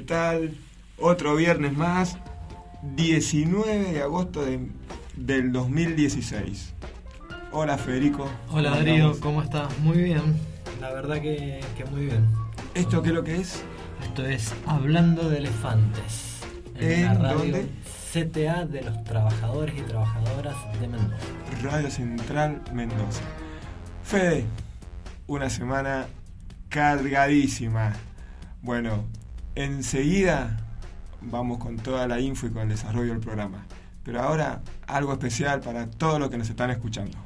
tal? Otro viernes más, 19 de agosto del 2016. Hola Federico. Hola Darío, ¿cómo estás? Muy bien, la verdad que muy bien. ¿Esto qué es lo que es? Esto es Hablando de Elefantes. En la radio ¿dónde? CTA de los trabajadores y trabajadoras de Mendoza. Radio Central Mendoza. Fede, una semana cargadísima. Bueno, enseguida vamos con toda la info y con el desarrollo del programa. Pero ahora algo especial para todos los que nos están escuchando.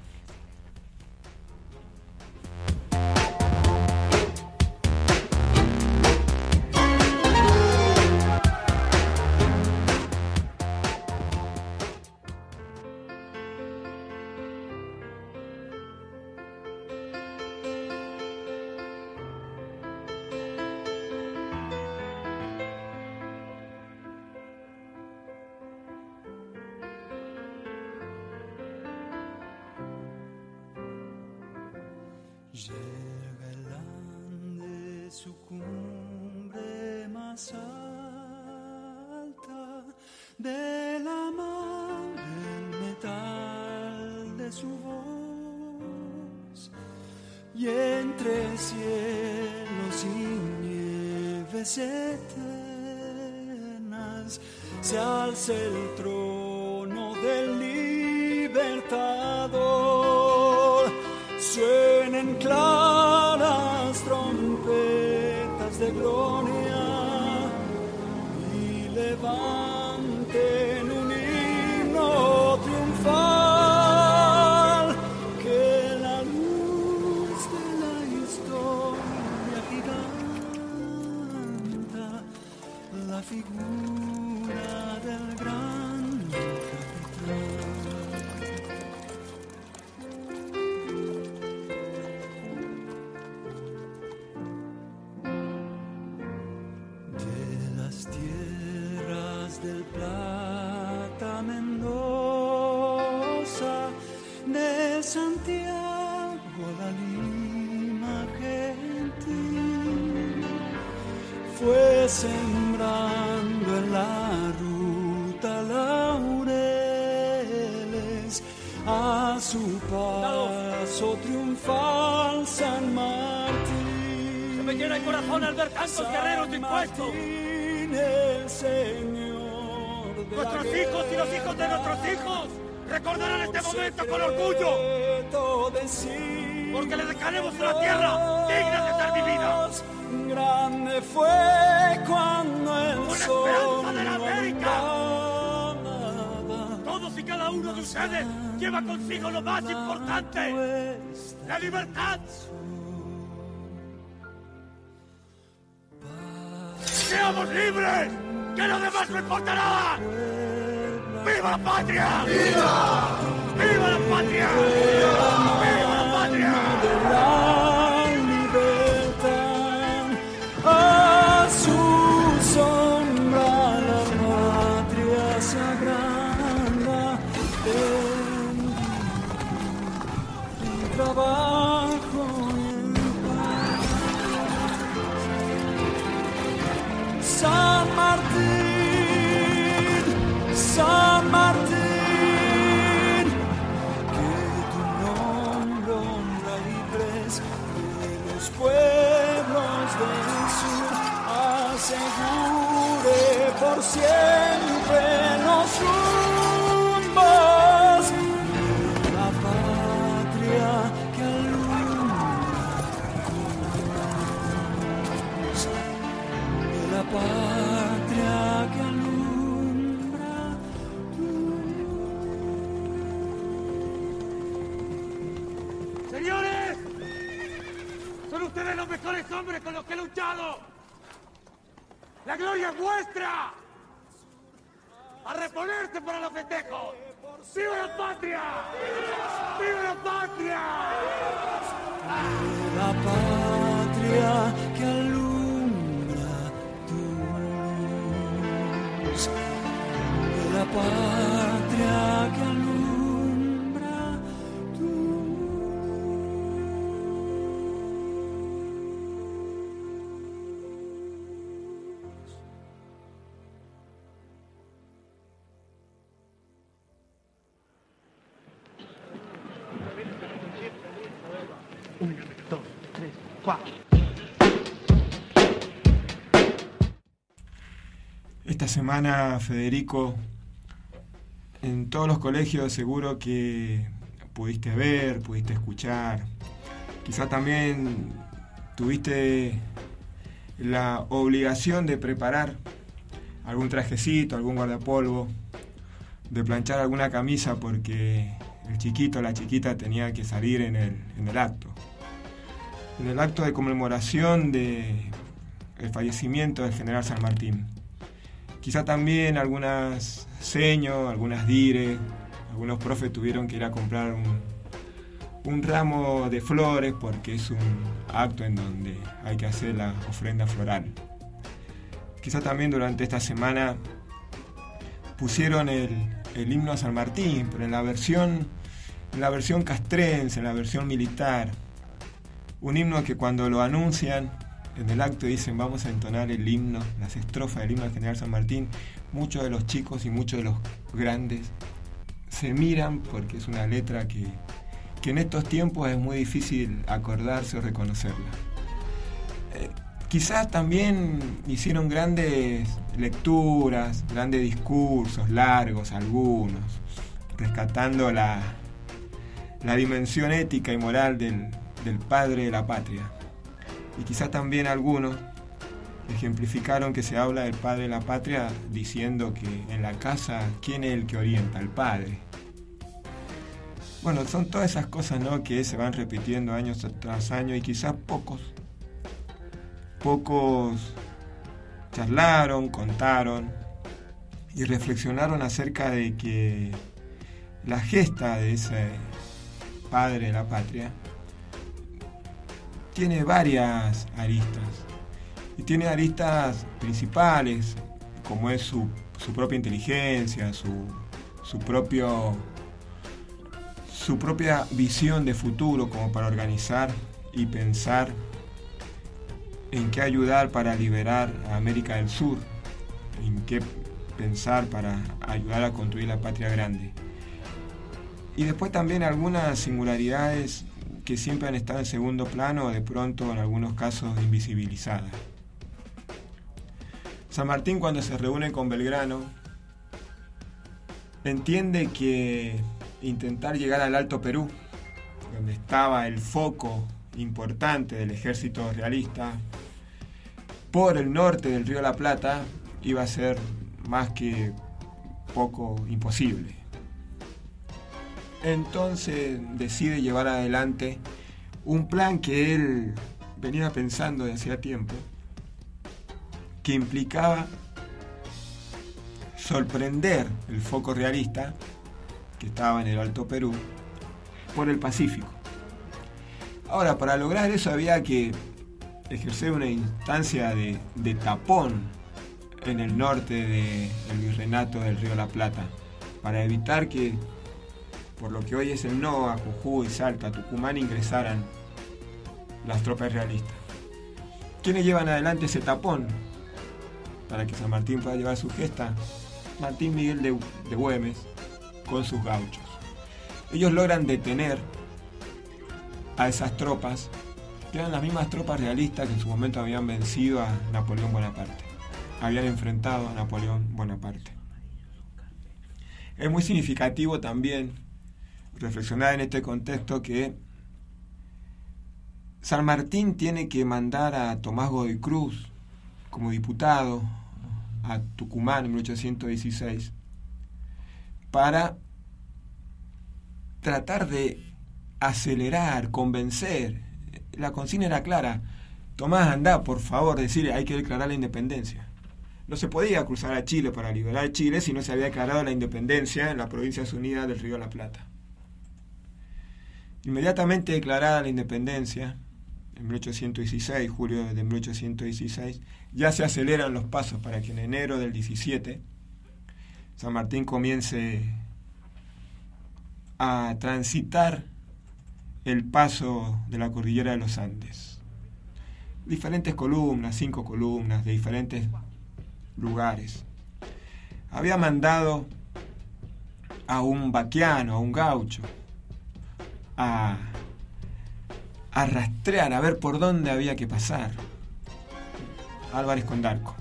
Llega el Ande su cumbre más alta, de la mar el metal de su voz, y entre cielos y nieves eternas se alza el trono del libertador. Suenen claras trompetas de gloria y levanten un himno triunfal, que la luz de la historia giganta la figura del gran capitán. Del Plata, Mendoza, de Santiago la Lima gentil, fue sembrando en la ruta laureles, a su paso triunfal San Martín. Se me llena el corazón al ver tantos guerreros dispuestos. El Señor de nuestros hijos y los hijos de nuestros hijos recordarán este momento con orgullo, porque le dejaremos una tierra digna de ser vivida. Grande fue cuando el sol, esperanza de la América. Todos y cada uno de ustedes lleva consigo lo más importante, la libertad. ¡Seamos libres! ¡Que lo demás no importa nada! ¡Viva la patria! ¡Viva! ¡Viva la patria! ¡Viva la patria! La libertad, a su sombra la patria se agranda, en trabajo y en paz. San Martín, San Martín, que tu nombre honra y pres de los pueblos del sur asegure por siempre los rumbos de la patria que alumbra, de la patria que alumbra. ¡Señores! ¡Son ustedes los mejores hombres con los que he luchado! ¡La gloria es vuestra! ¡A reponerse para los festejos! ¡Viva la patria! ¡Viva la patria! La patria que alumbra tu luz, de la patria que alumbra tu luz. 1, 2, 3, 4. Esta semana, Federico, en todos los colegios seguro que pudiste ver, pudiste escuchar, quizá también tuviste la obligación de preparar algún trajecito, algún guardapolvo, de planchar alguna camisa porque el chiquito o la chiquita tenía que salir en el acto. En el acto de conmemoración del fallecimiento del general San Martín. Quizá también algunas seños, algunas dire, algunos profes tuvieron que ir a comprar un ramo de flores porque es un acto en donde hay que hacer la ofrenda floral. Quizá también durante esta semana pusieron el himno a San Martín, pero en la versión castrense, en la versión militar. Un himno que cuando lo anuncian en el acto dicen vamos a entonar el himno, las estrofas del himno al general San Martín. Muchos de los chicos y muchos de los grandes se miran porque es una letra que en estos tiempos es muy difícil acordarse o reconocerla. Quizás también hicieron grandes lecturas, grandes discursos, largos algunos, rescatando la dimensión ética y moral del padre de la patria. Y quizás también algunos ejemplificaron que se habla del padre de la patria diciendo que en la casa, ¿quién es el que orienta? El padre. Bueno, son todas esas cosas, ¿no?, que se van repitiendo año tras año y quizás pocos charlaron, contaron y reflexionaron acerca de que la gesta de ese padre de la patria tiene varias aristas y tiene aristas principales como es su propia inteligencia, su propia visión de futuro como para organizar y pensar en qué ayudar para liberar a América del Sur, en qué pensar para ayudar a construir la patria grande. Y después también algunas singularidades que siempre han estado en segundo plano o de pronto en algunos casos invisibilizadas. San Martín, cuando se reúne con Belgrano, entiende que intentar llegar al Alto Perú, donde estaba el foco importante del ejército realista, por el norte del río La Plata, iba a ser más que poco imposible. Entonces decide llevar adelante un plan que él venía pensando de hacía tiempo, que implicaba sorprender el foco realista que estaba en el Alto Perú por el Pacífico. Ahora, para lograr eso había que ejercer una instancia de tapón en el norte del virreinato del río La Plata, para evitar que, por lo que hoy es el NOA, Jujuy, Salta, Tucumán, ingresaran las tropas realistas. ¿Quiénes llevan adelante ese tapón para que San Martín pueda llevar su gesta? Martín Miguel de Güemes con sus gauchos. Ellos logran detener a esas tropas, que eran las mismas tropas realistas que en su momento habían vencido a Napoleón Bonaparte, habían enfrentado a Napoleón Bonaparte. Es muy significativo también reflexionar en este contexto que San Martín tiene que mandar a Tomás Godoy Cruz como diputado a Tucumán en 1816 para tratar de acelerar, convencer. La consigna era clara: Tomás, andá, por favor, decirle, hay que declarar la independencia. No se podía cruzar a Chile para liberar Chile si no se había declarado la independencia en las Provincias Unidas del Río de la Plata. Inmediatamente declarada la independencia, en 1816, julio de 1816, ya se aceleran los pasos para que en enero del 17 San Martín comience a transitar el paso de la cordillera de los Andes. Diferentes columnas, 5 columnas de diferentes lugares. Había mandado a un vaquiano, a un gaucho, a a rastrear, a ver por dónde había que pasar. Álvarez Condarco.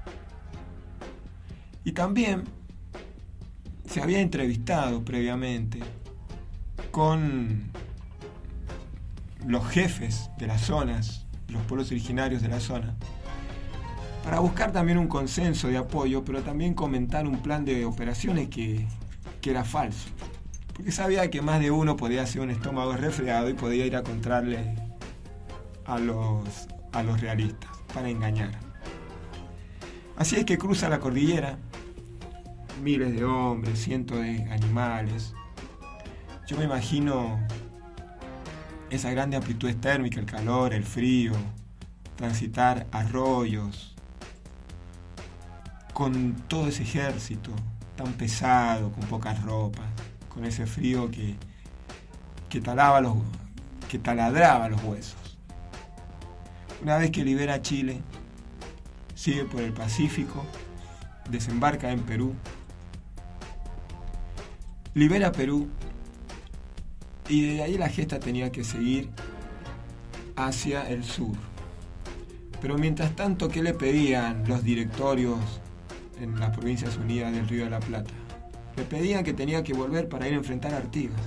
Y también se había entrevistado previamente con los jefes de las zonas, los pueblos originarios de la zona, para buscar también un consenso de apoyo, pero también comentar un plan de operaciones que era falso. Porque sabía que más de uno podía hacer un estómago resfriado y podía ir a encontrarle a los realistas para engañar. Así es que cruza la cordillera, miles de hombres, cientos de animales. Yo me imagino esa grande amplitud térmica, el calor, el frío, transitar arroyos, con todo ese ejército tan pesado, con pocas ropas, con ese frío que taladraba los huesos. Una vez que libera Chile, sigue por el Pacífico, desembarca en Perú, libera Perú, y de ahí la gesta tenía que seguir hacia el sur. Pero mientras tanto, ¿qué le pedían los directorios en las Provincias Unidas del Río de la Plata? Le pedían que tenía que volver para ir a enfrentar a Artigas,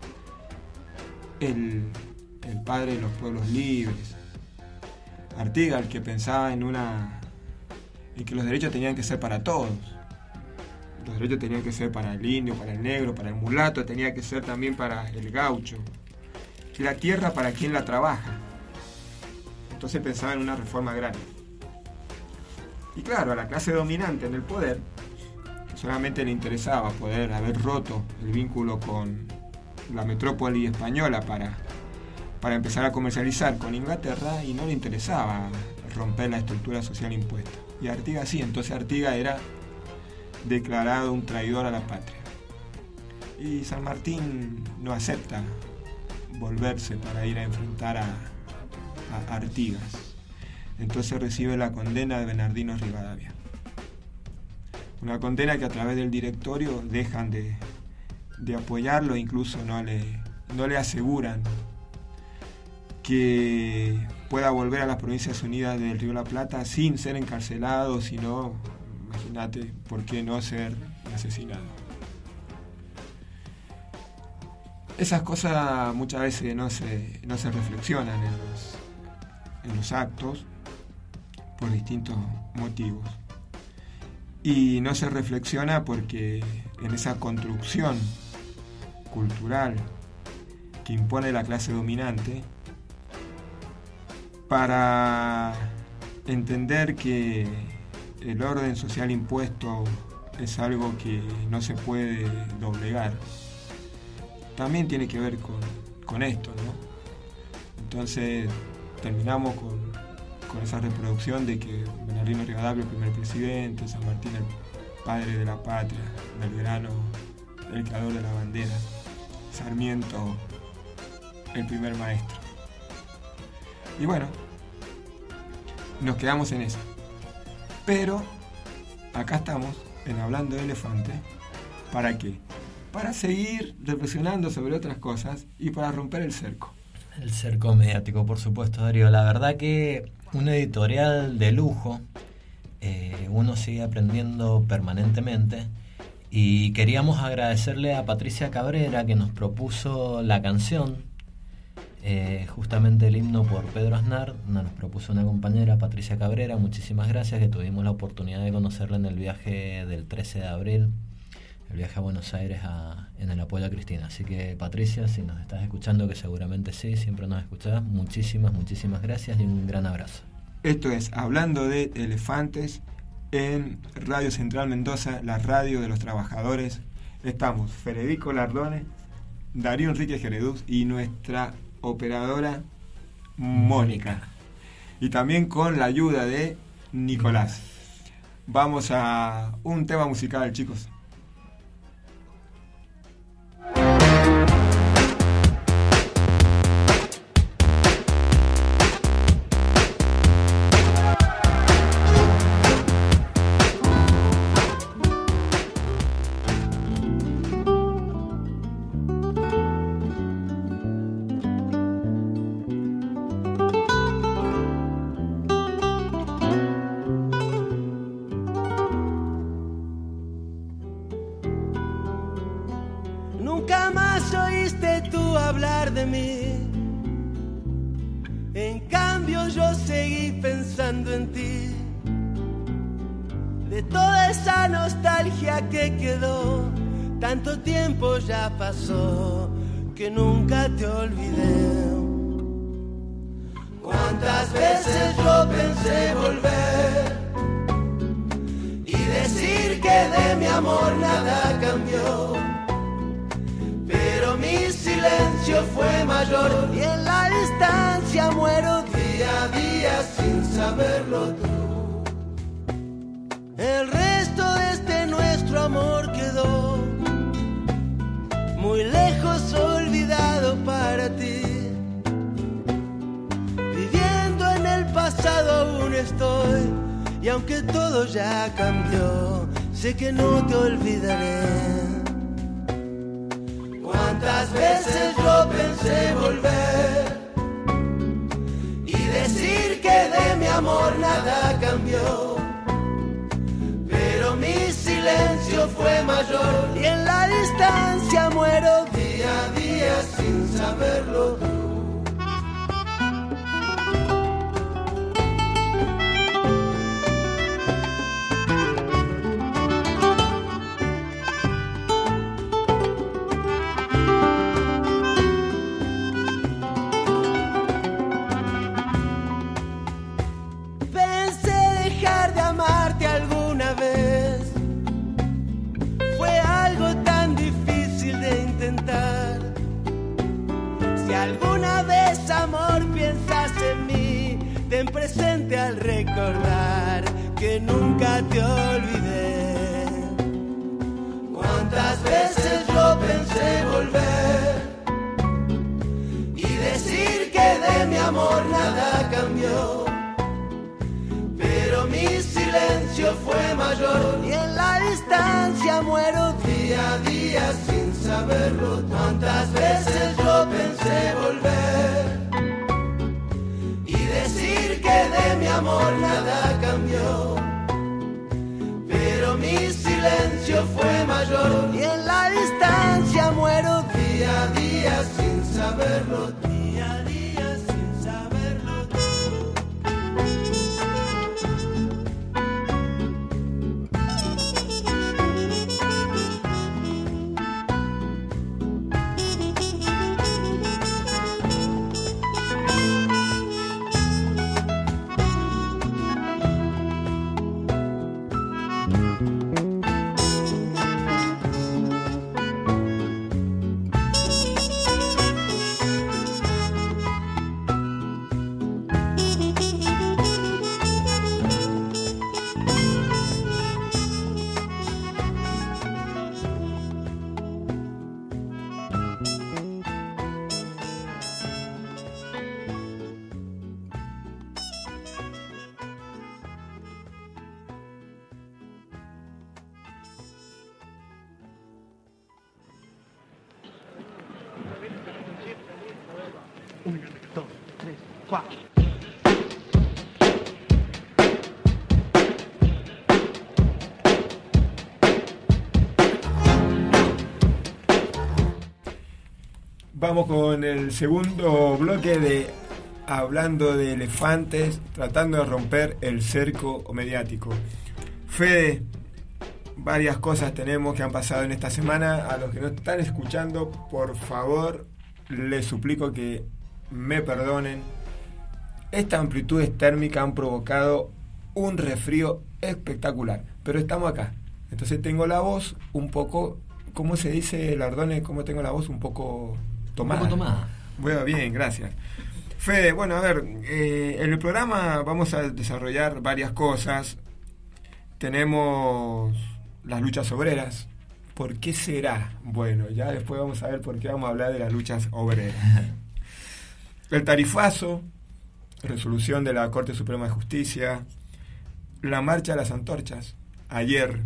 el padre de los pueblos libres. Artigas, el que pensaba en que los derechos tenían que ser para todos. Los derechos tenían que ser para el indio, para el negro, para el mulato, tenía que ser también para el gaucho. Y la tierra para quien la trabaja. Entonces pensaba en una reforma agraria. Y claro, a la clase dominante en el poder solamente le interesaba poder haber roto el vínculo con la metrópoli española para empezar a comercializar con Inglaterra, y no le interesaba romper la estructura social impuesta. Y Artigas sí, entonces Artigas era declarado un traidor a la patria. Y San Martín no acepta volverse para ir a enfrentar a Artigas. Entonces recibe la condena de Bernardino Rivadavia. Una condena que a través del directorio dejan de apoyarlo, incluso no le aseguran que pueda volver a las Provincias Unidas del Río de la Plata sin ser encarcelado, sino, imagínate, ¿por qué no ser asesinado? Esas cosas muchas veces no se reflexionan en los actos por distintos motivos. Y no se reflexiona porque en esa construcción cultural que impone la clase dominante, para entender que el orden social impuesto es algo que no se puede doblegar, también tiene que ver con esto, ¿no? Entonces terminamos con esa reproducción de que Bernardino Rivadavia, el primer presidente, San Martín, el padre de la patria, Belgrano, el creador de la bandera, Sarmiento, el primer maestro. Y bueno, nos quedamos en eso. Pero acá estamos en Hablando de Elefante. ¿Para qué? Para seguir reflexionando sobre otras cosas y para romper el cerco. El cerco mediático, por supuesto, Darío. La verdad que un editorial de lujo, uno sigue aprendiendo permanentemente, y queríamos agradecerle a Patricia Cabrera, que nos propuso la canción, justamente el himno por Pedro Aznar. Nos propuso una compañera, Patricia Cabrera, muchísimas gracias, que tuvimos la oportunidad de conocerla en el viaje del 13 de abril, el viaje a Buenos Aires en el apoyo a Cristina. Así que, Patricia, si nos estás escuchando, que seguramente sí, siempre nos escuchás, muchísimas gracias y un gran abrazo. Esto es Hablando de Elefantes en Radio Central Mendoza, la radio de los trabajadores. Estamos Federico Lardone, Darío Enrique Gereduz y nuestra operadora Mónica. Y también con la ayuda de Nicolás. Vamos a un tema musical, chicos. Nunca más oíste tú hablar de mí. En cambio yo seguí pensando en ti. De toda esa nostalgia que quedó, tanto tiempo ya pasó que nunca te olvidé. Cuántas veces yo pensé volver y decir que de mi amor nada cambió, pero mi silencio fue mayor y en la distancia muero día a día sin saberlo tú. El resto de este nuestro amor quedó muy lejos, olvidado para ti. Viviendo en el pasado aún estoy, y aunque todo ya cambió, sé que no te olvidaré. Cuántas veces yo pensé volver y decir que de mi amor nada cambió, pero mi silencio fue mayor y en la distancia muero día a día sin saberlo tú. Ten presente al recordar que nunca te olvidé. Cuántas veces yo pensé volver y decir que de mi amor nada cambió, pero mi silencio fue mayor y en la distancia muero día a día sin saberlo. Cuántas veces yo pensé volver y decir que de mi amor nada cambió, pero mi silencio fue mayor y en la distancia muero día a día sin saberlo, día a día sin saberlo. Vamos con el segundo bloque de Hablando de Elefantes, tratando de romper el cerco mediático. Fede, varias cosas tenemos que han pasado en esta semana. A los que no están escuchando, por favor, les suplico que me perdonen. Estas amplitudes térmicas han provocado un resfrío espectacular, pero estamos acá. Entonces tengo la voz un poco, ¿cómo se dice, Lardone? ¿Cómo tengo la voz un poco tomada? Un poco tomada. Bueno, bien, gracias. Fede, bueno, a ver, en el programa vamos a desarrollar varias cosas. Tenemos las luchas obreras. ¿Por qué será? Bueno, ya después vamos a ver por qué vamos a hablar de las luchas obreras. El tarifazo, resolución de la Corte Suprema de Justicia, la marcha de las antorchas, ayer.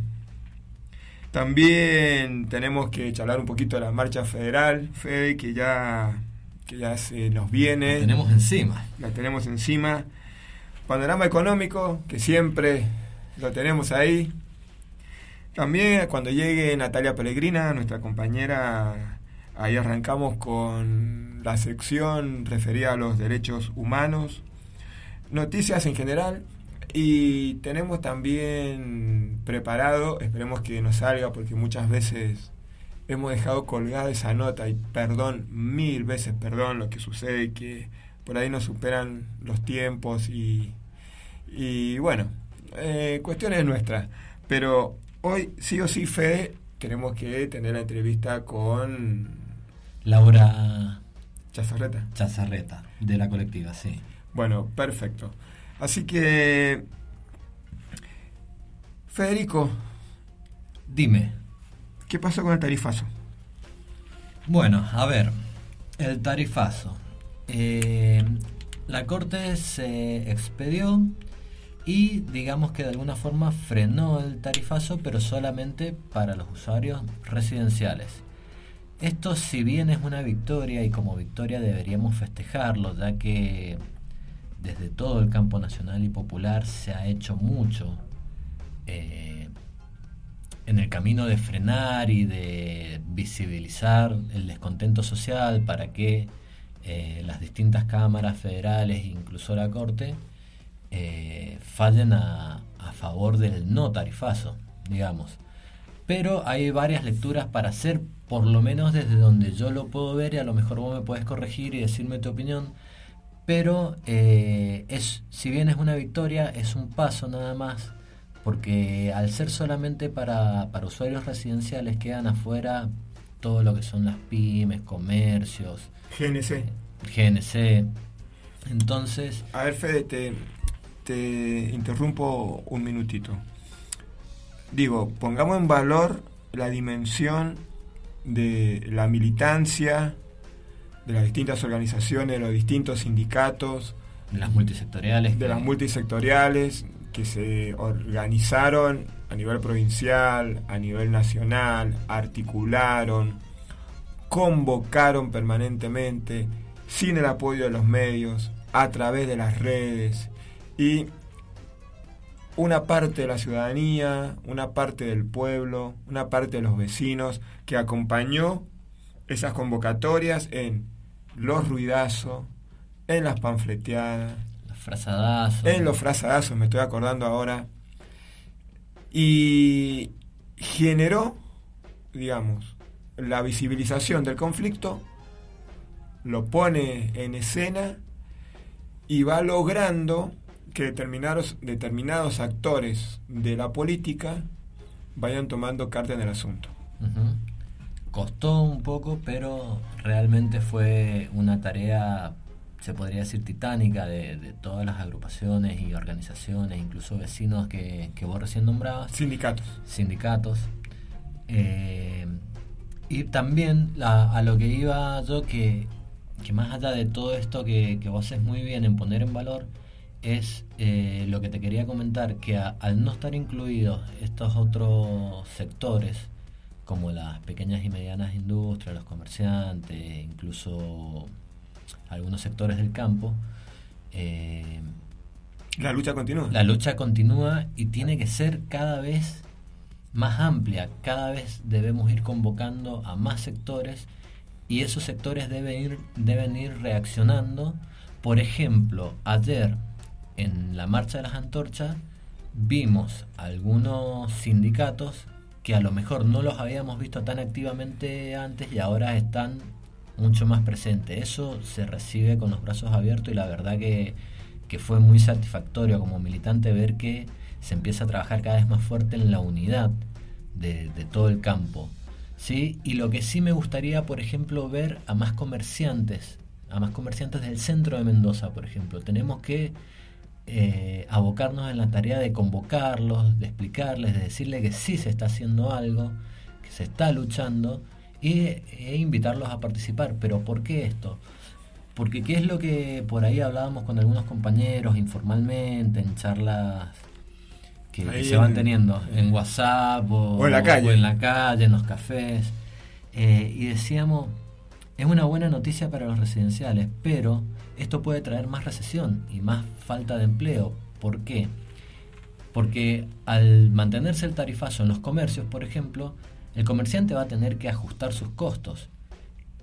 También tenemos que charlar un poquito de la marcha federal, Fede, que ya se nos viene. La tenemos encima. Panorama económico, que siempre lo tenemos ahí. También cuando llegue Natalia Pellegrina, nuestra compañera Ahí arrancamos con la sección referida a los derechos humanos, noticias en general, y tenemos también preparado, esperemos que nos salga porque muchas veces hemos dejado colgada esa nota y perdón, 1000 veces perdón, lo que sucede que por ahí nos superan los tiempos y bueno, cuestiones nuestras, pero hoy sí o sí, Fede, tenemos que tener la entrevista con Laura Chazarreta, de la colectiva, sí. Bueno, perfecto. Así que, Federico, dime. ¿Qué pasó con el tarifazo? Bueno, a ver, el tarifazo. La Corte se expedió y digamos que de alguna forma frenó el tarifazo, pero solamente para los usuarios residenciales. Esto, si bien es una victoria, y como victoria deberíamos festejarlo, ya que desde todo el campo nacional y popular se ha hecho mucho en el camino de frenar y de visibilizar el descontento social para que las distintas cámaras federales, incluso la Corte, fallen a favor del no tarifazo, digamos. Pero hay varias lecturas para hacer, por lo menos desde donde yo lo puedo ver, y a lo mejor vos me podés corregir y decirme tu opinión. Pero si bien es una victoria, es un paso nada más, porque al ser solamente para usuarios residenciales quedan afuera todo lo que son las pymes, comercios, GNC. Entonces, a ver, Fede, te interrumpo un minutito. Digo, pongamos en valor la dimensión de la militancia, de las distintas organizaciones, de los distintos sindicatos, de las multisectoriales que se organizaron a nivel provincial, a nivel nacional, articularon, convocaron permanentemente, sin el apoyo de los medios, a través de las redes, y una parte de la ciudadanía, una parte del pueblo, una parte de los vecinos que acompañó esas convocatorias en los ruidazos, en las panfleteadas, en los frazadazos, me estoy acordando ahora, y generó, digamos, la visibilización del conflicto, lo pone en escena y va logrando que determinados actores de la política vayan tomando carta en el asunto. Uh-huh. Costó un poco, pero realmente fue una tarea, se podría decir, titánica de todas las agrupaciones y organizaciones, incluso vecinos que vos recién nombrabas. Sindicatos. Y también a lo que iba yo, que más allá de todo esto que vos haces muy bien en poner en valor, es lo que te quería comentar, que al no estar incluidos estos otros sectores, como las pequeñas y medianas industrias, los comerciantes, incluso algunos sectores del campo, la lucha continúa. La lucha continúa y tiene que ser cada vez más amplia. Cada vez debemos ir convocando a más sectores, y esos sectores deben ir reaccionando. Por ejemplo, ayer en la Marcha de las Antorchas vimos algunos sindicatos que a lo mejor no los habíamos visto tan activamente antes y ahora están mucho más presentes. Eso se recibe con los brazos abiertos, y la verdad que fue muy satisfactorio como militante ver que se empieza a trabajar cada vez más fuerte en la unidad de todo el campo, ¿sí? Y lo que sí me gustaría, por ejemplo, ver a más comerciantes del centro de Mendoza, por ejemplo. Tenemos que abocarnos en la tarea de convocarlos, de explicarles, de decirles que sí se está haciendo algo, que se está luchando, e invitarlos a participar. ¿Pero por qué esto? Porque qué es lo que por ahí hablábamos con algunos compañeros informalmente, en charlas que se van teniendo en WhatsApp o en la calle, en los cafés, y decíamos, es una buena noticia para los residenciales, pero esto puede traer más recesión y más falta de empleo. ¿Por qué? Porque al mantenerse el tarifazo en los comercios, por ejemplo, el comerciante va a tener que ajustar sus costos,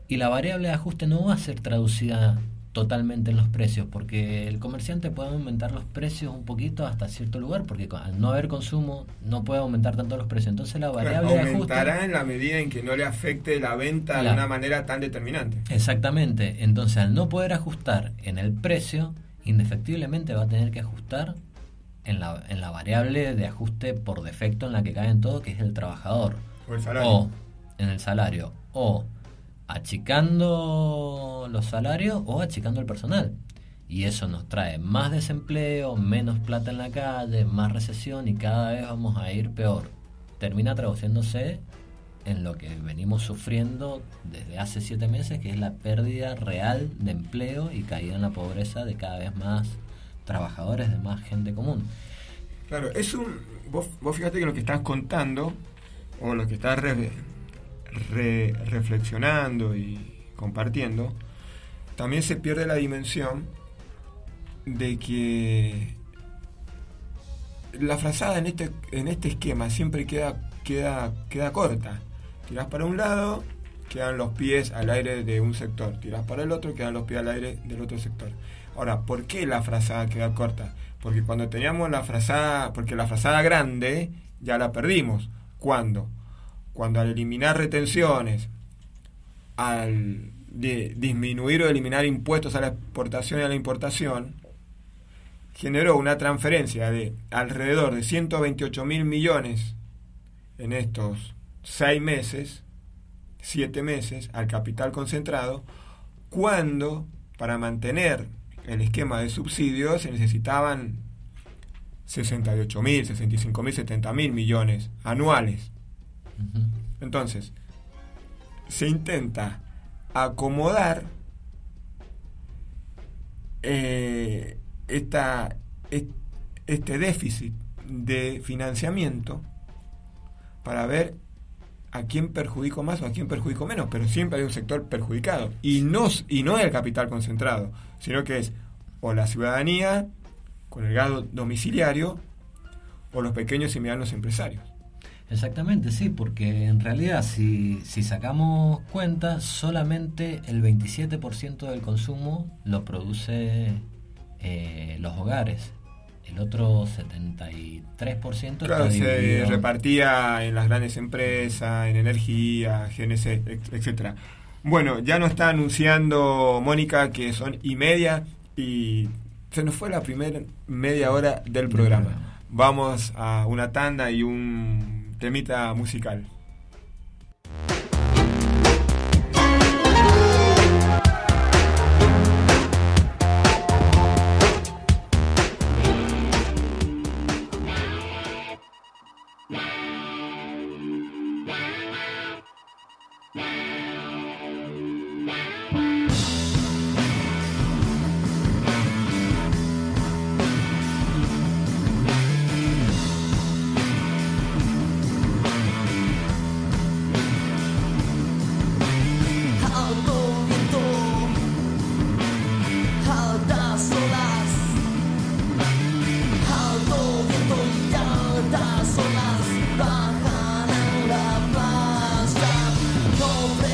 Y la variable de ajuste no va a ser traducida totalmente en los precios, porque el comerciante puede aumentar los precios un poquito hasta cierto lugar, porque al no haber consumo no puede aumentar tanto los precios. Entonces la variable de ajuste aumentará en la medida en que no le afecte la venta de una manera tan determinante. Exactamente. Entonces, al no poder ajustar en el precio, indefectiblemente va a tener que ajustar en la variable de ajuste por defecto en la que cae en todo, que es el trabajador. O el salario. O en el salario. O achicando los salarios o achicando el personal. Y eso nos trae más desempleo, menos plata en la calle, más recesión y cada vez vamos a ir peor. Termina traduciéndose en lo que venimos sufriendo desde hace 7 meses, que es la pérdida real de empleo y caída en la pobreza de cada vez más trabajadores, de más gente común. Claro, vos fíjate que lo que estás contando o lo que estás reflexionando y compartiendo, también se pierde la dimensión de que la frazada en este esquema siempre queda corta. Tirás para un lado, quedan los pies al aire de un sector. Tirás para el otro, quedan los pies al aire del otro sector. Ahora, ¿por qué la frazada queda corta? Porque cuando teníamos la frazada grande ya la perdimos. ¿Cuándo? Cuando al eliminar retenciones, al disminuir o eliminar impuestos a la exportación y a la importación, generó una transferencia de alrededor de 128.000 millones en estos 7 meses al capital concentrado, cuando para mantener el esquema de subsidios se necesitaban 68.000, 65.000, 70.000 millones anuales. Entonces, se intenta acomodar este déficit de financiamiento para ver a quién perjudico más o a quién perjudico menos, pero siempre hay un sector perjudicado y no el capital concentrado, sino que es o la ciudadanía con el gasto domiciliario o los pequeños y medianos empresarios. Exactamente, sí, porque en realidad si sacamos cuenta, solamente el 27% del consumo lo produce los hogares. El otro 73% claro, se repartía en las grandes empresas, en energía, GNC, etcétera. Bueno, ya nos está anunciando Mónica que son 1:30 y se nos fue la primera media hora del programa. Vamos a una tanda y un temita musical. No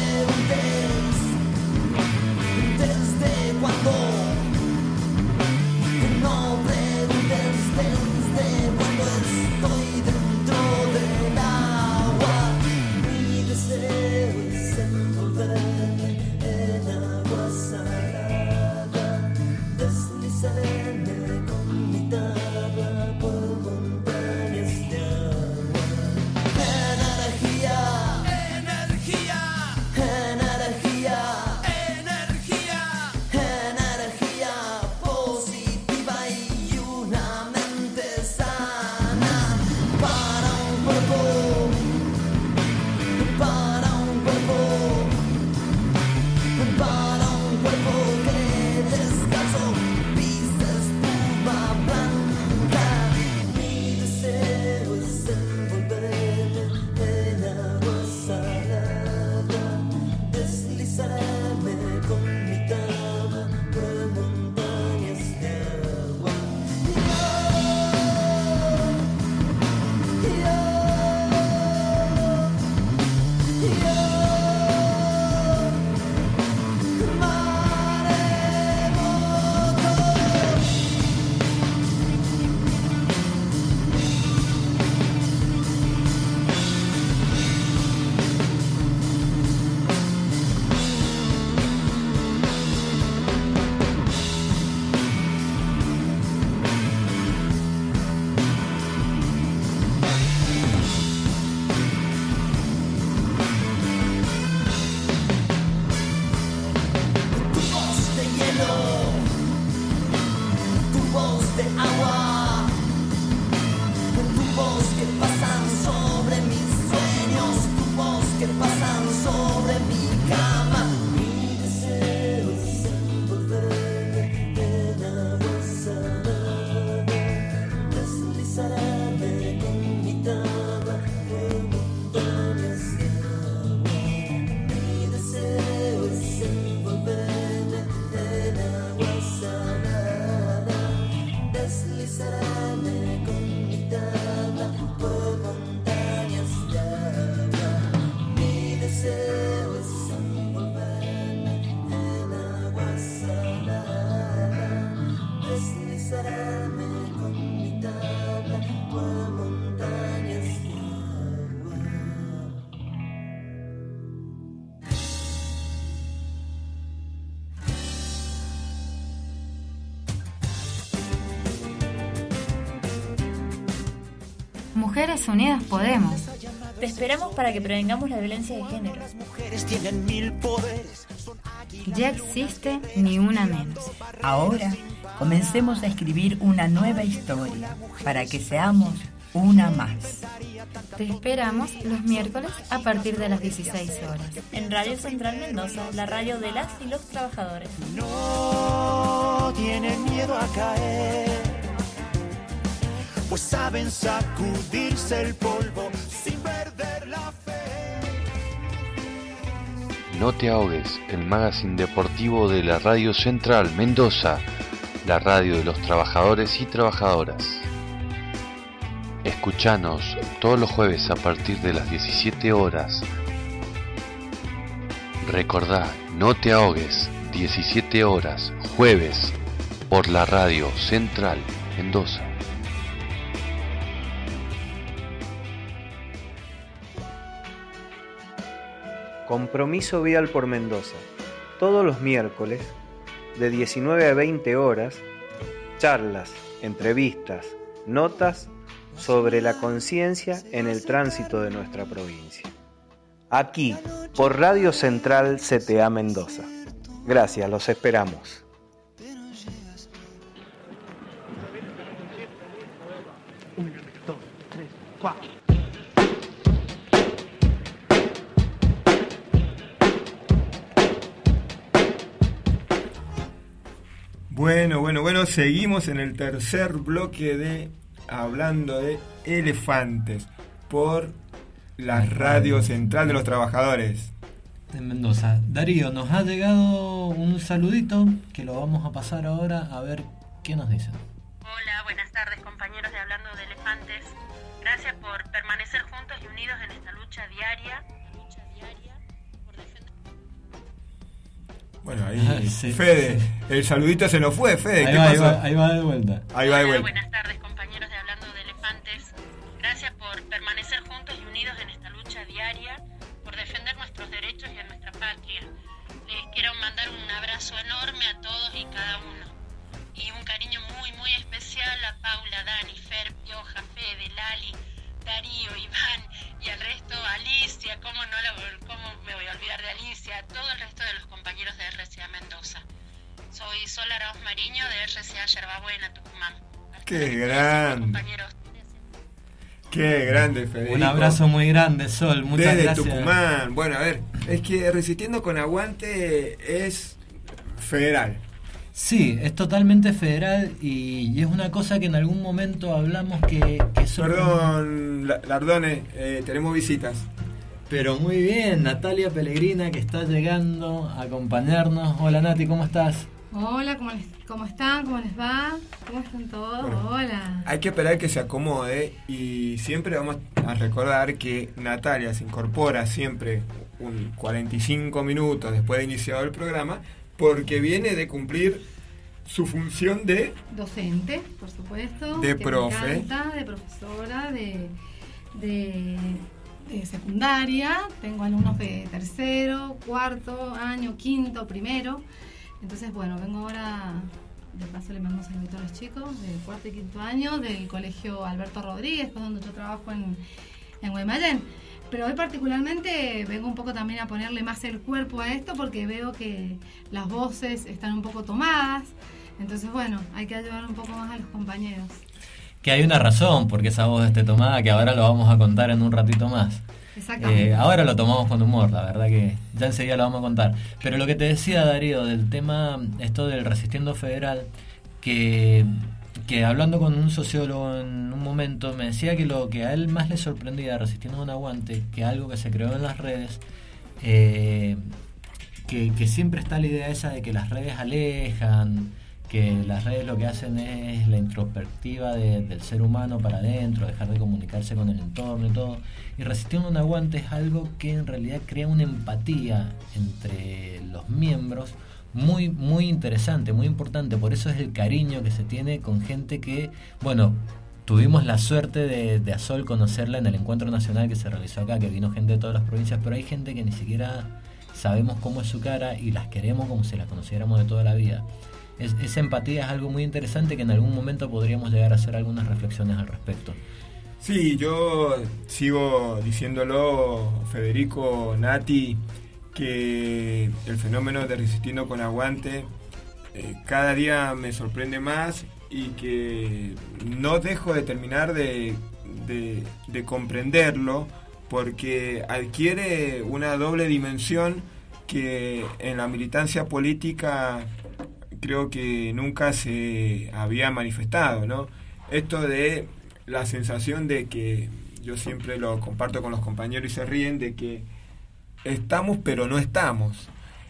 Mujeres unidas podemos. Te esperamos para que prevengamos la violencia de género. Ya existe Ni Una Menos. Ahora comencemos a escribir una nueva historia para que seamos una más. Te esperamos los miércoles a partir de las 16 horas. En Radio Central Mendoza, la radio de las y los trabajadores. No tienen miedo a caer, pues saben sacudirse el polvo sin perder la fe. No te ahogues, el magazine deportivo de la Radio Central Mendoza, la radio de los trabajadores y trabajadoras. Escuchanos todos los jueves a partir de las 17 horas. Recordá, no te ahogues, 17 horas, jueves, por la Radio Central Mendoza. Compromiso Vial por Mendoza. Todos los miércoles, de 19 a 20 horas, charlas, entrevistas, notas sobre la conciencia en el tránsito de nuestra provincia. Aquí, por Radio Central CTA Mendoza. Gracias, los esperamos. Uno, dos, tres, cuatro. Bueno, seguimos en el tercer bloque de Hablando de Elefantes por la Radio Central de los Trabajadores de Mendoza. Darío, nos ha llegado un saludito que lo vamos a pasar ahora a ver qué nos dicen. Hola, buenas tardes compañeros de Hablando de Elefantes. Gracias por permanecer juntos y unidos en esta lucha diaria por defender. Bueno, ahí sí, Fede, sí. El saludito se nos fue, Fede, ¿qué pasó? Ahí va de vuelta. Hola, buenas tardes compañeros de Hablando de Elefantes. Gracias por permanecer juntos y unidos en esta lucha diaria por defender nuestros derechos y a nuestra patria. Les quiero mandar un abrazo enorme a todos y cada uno. Y un cariño muy especial a Paula, Dani, Fer, Pioja, Fede, Lali, Darío, Iván y al resto, Alicia, ¿cómo me voy a olvidar de Alicia? A todo el resto de los compañeros de RCA Mendoza. Soy Sol Arauz Mariño de RCA Yerbabuena, Tucumán. ¡Qué grande! ¡Qué grande, Federico! Un abrazo muy grande, Sol, muchas desde gracias. Tucumán. Bueno, a ver, es que Resistiendo con Aguante es federal. Sí, es totalmente federal y es una cosa que en algún momento hablamos que Perdón, Lardone, tenemos visitas. Pero muy bien, Natalia Pellegrina que está llegando a acompañarnos. Hola Nati, ¿cómo estás? Hola, ¿cómo están? ¿Cómo les va? ¿Cómo están todos? Bueno, hola. Hay que esperar que se acomode y siempre vamos a recordar que Natalia se incorpora siempre un 45 minutos después de iniciado el programa porque viene de cumplir su función de docente, por supuesto, de que profe, me encanta, de profesora, de secundaria. Tengo alumnos de tercero, cuarto año, quinto, primero. Entonces, bueno, vengo ahora, de paso le mando un saludo a los chicos del cuarto y quinto año del colegio Alberto Rodríguez, que es donde yo trabajo en Guaymallén. Pero hoy particularmente vengo un poco también a ponerle más el cuerpo a esto porque veo que las voces están un poco tomadas. Entonces, bueno, hay que ayudar un poco más a los compañeros. Que hay una razón porque esa voz esté tomada, que ahora lo vamos a contar en un ratito más. Exactamente. Ahora lo tomamos con humor, la verdad que ya enseguida lo vamos a contar. Pero lo que te decía, Darío, del tema, esto del Resistiendo Federal, que hablando con un sociólogo en un momento me decía que lo que a él más le sorprendía Resistiendo un Aguante, que algo que se creó en las redes, que siempre está la idea esa de que las redes alejan, que las redes lo que hacen es la introspectiva del ser humano para adentro, dejar de comunicarse con el entorno y todo. Y Resistiendo un Aguante es algo que en realidad crea una empatía entre los miembros muy, muy interesante, muy importante. Por eso es el cariño que se tiene con gente que, bueno, tuvimos la suerte de a Sol conocerla en el encuentro nacional que se realizó acá, que vino gente de todas las provincias, pero hay gente que ni siquiera sabemos cómo es su cara y las queremos como si las conociéramos de toda la vida. Esa empatía es algo muy interesante que en algún momento podríamos llegar a hacer algunas reflexiones al respecto. Sí, yo sigo diciéndolo, Federico, Nati, que el fenómeno de Resistiendo con Aguante cada día me sorprende más y que no dejo de terminar de comprenderlo, porque adquiere una doble dimensión que en la militancia política creo que nunca se había manifestado, ¿no? Esto de la sensación de que, yo siempre lo comparto con los compañeros y se ríen, de que estamos pero no estamos.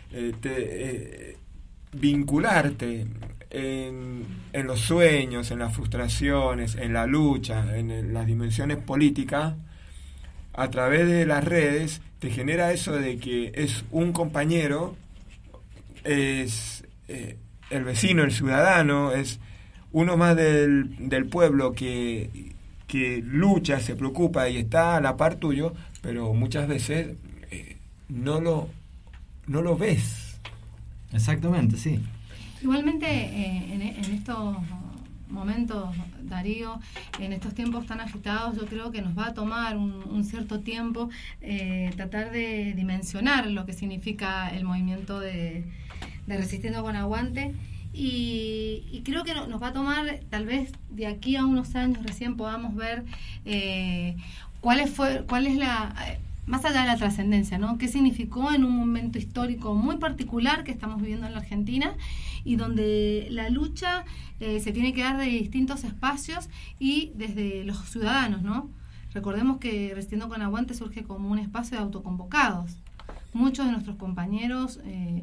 Vincularte en los sueños, en las frustraciones, en la lucha, en las dimensiones políticas, a través de las redes, te genera eso de que es un compañero, es el vecino, el ciudadano, es uno más del pueblo que lucha, se preocupa y está a la par tuyo, pero muchas veces no lo ves. Exactamente, sí. Igualmente, en estos momentos, Darío, en estos tiempos tan agitados, yo creo que nos va a tomar un cierto tiempo tratar de dimensionar lo que significa el movimiento de Resistiendo con Aguante, y creo que nos va a tomar, tal vez de aquí a unos años recién podamos ver cuál es la... más allá de la trascendencia, ¿no? ¿Qué significó en un momento histórico muy particular que estamos viviendo en la Argentina y donde la lucha se tiene que dar de distintos espacios y desde los ciudadanos, ¿no? Recordemos que Resistiendo con Aguante surge como un espacio de autoconvocados. Muchos de nuestros compañeros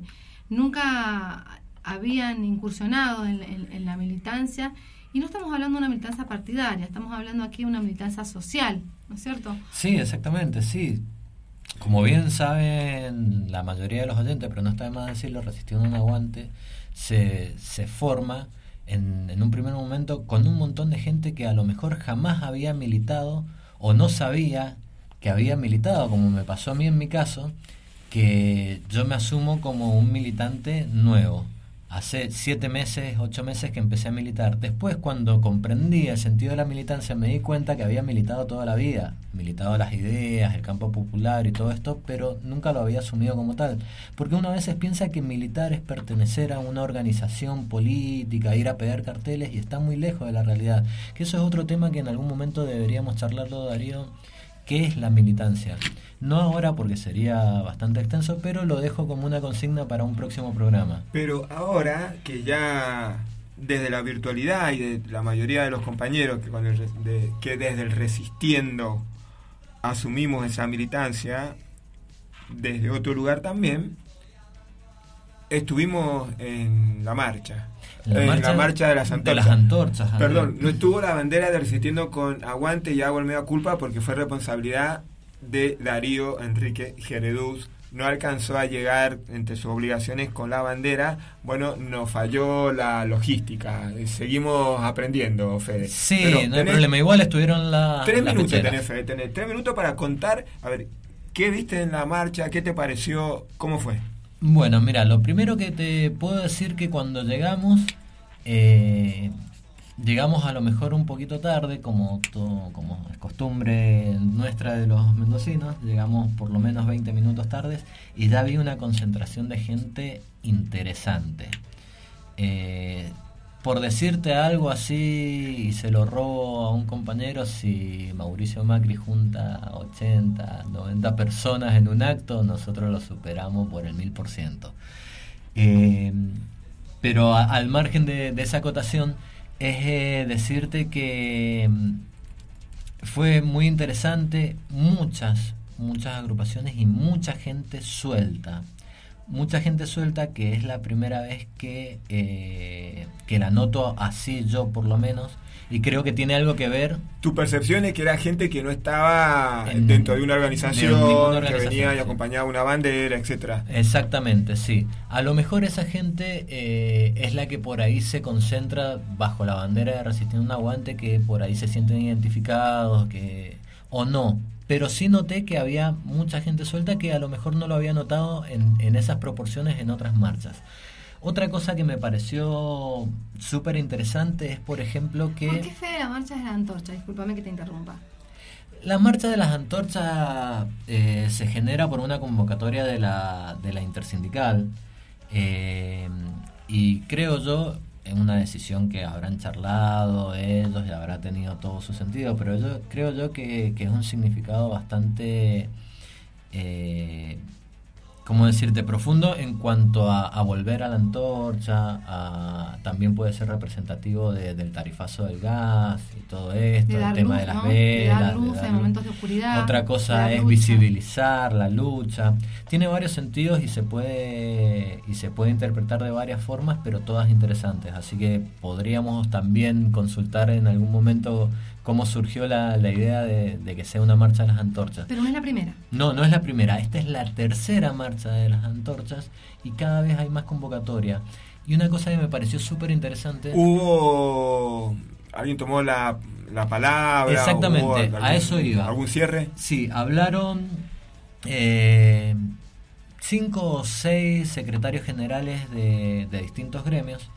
nunca habían incursionado en la militancia, y no estamos hablando de una militancia partidaria, estamos hablando aquí de una militancia social, ¿no es cierto? Sí, exactamente, sí. Como bien saben la mayoría de los oyentes, pero no está de más decirlo, Resistiendo un Aguante se forma en un primer momento con un montón de gente que a lo mejor jamás había militado o no sabía que había militado, como me pasó a mí en mi caso, que yo me asumo como un militante nuevo. Hace 7 meses, 8 meses que empecé a militar. Después, cuando comprendí el sentido de la militancia, me di cuenta que había militado toda la vida. Militado las ideas, el campo popular y todo esto, pero nunca lo había asumido como tal. Porque uno a veces piensa que militar es pertenecer a una organización política, ir a pegar carteles, y está muy lejos de la realidad. Que eso es otro tema que en algún momento deberíamos charlarlo, Darío. ¿Qué es la militancia? No ahora porque sería bastante extenso, pero lo dejo como una consigna para un próximo programa. Pero ahora que ya desde la virtualidad y de la mayoría de los compañeros que desde el Resistiendo asumimos esa militancia, desde otro lugar también, estuvimos en la marcha. La marcha de las antorchas. Perdón, no estuvo la bandera de Resistiendo con Aguante, y hago el mea culpa porque fue responsabilidad de Darío Enrique Geredús. No alcanzó a llegar entre sus obligaciones con la bandera. Bueno, nos falló la logística. Seguimos aprendiendo, Fede. Sí, pero no hay problema. Igual estuvieron 3 minutos tenés, Fede. Tenés 3 minutos para contar, a ver, ¿qué viste en la marcha? ¿Qué te pareció? ¿Cómo fue? Bueno, mira, lo primero que te puedo decir que cuando llegamos a lo mejor un poquito tarde, como es costumbre nuestra de los mendocinos, llegamos por lo menos 20 minutos tardes y ya había una concentración de gente interesante. Por decirte algo así, y se lo robo a un compañero, si Mauricio Macri junta 80, 90 personas en un acto, nosotros lo superamos por el 1000%. Pero al margen de esa acotación, es decirte que fue muy interesante, muchas agrupaciones y mucha gente suelta. Mucha gente suelta, que es la primera vez que la noto así yo, por lo menos, y creo que tiene algo que ver. Tu percepción es que era gente que no estaba dentro de una organización, que venía y acompañaba una bandera, etcétera. Exactamente, sí. A lo mejor esa gente es la que por ahí se concentra bajo la bandera de Resistiendo un Aguante, que por ahí se sienten identificados, o no. Pero sí noté que había mucha gente suelta que a lo mejor no lo había notado en esas proporciones en otras marchas. Otra cosa que me pareció súper interesante es, por ejemplo, que... ¿Por qué, Fede, la marcha de la antorcha? Discúlpame que te interrumpa. La marcha de las antorchas se genera por una convocatoria de la intersindical y creo yo, es una decisión que habrán charlado ellos y habrá tenido todo su sentido, pero yo creo yo que es un significado bastante, ¿cómo decirte?, profundo en cuanto a volver a la antorcha, también puede ser representativo del tarifazo del gas y todo esto, el tema de las velas, de dar luz en momentos de oscuridad. Otra cosa es visibilizar la lucha. Tiene varios sentidos y se puede interpretar de varias formas, pero todas interesantes. Así que podríamos también consultar en algún momento cómo surgió la idea de que sea una marcha de las antorchas. Pero no es la primera. No es la primera. Esta es la tercera marcha de las antorchas y cada vez hay más convocatoria. Y una cosa que me pareció súper interesante... ¿Alguien tomó la palabra? Exactamente, a eso iba. ¿Algún cierre? Sí, hablaron 5 o 6 secretarios generales de distintos gremios.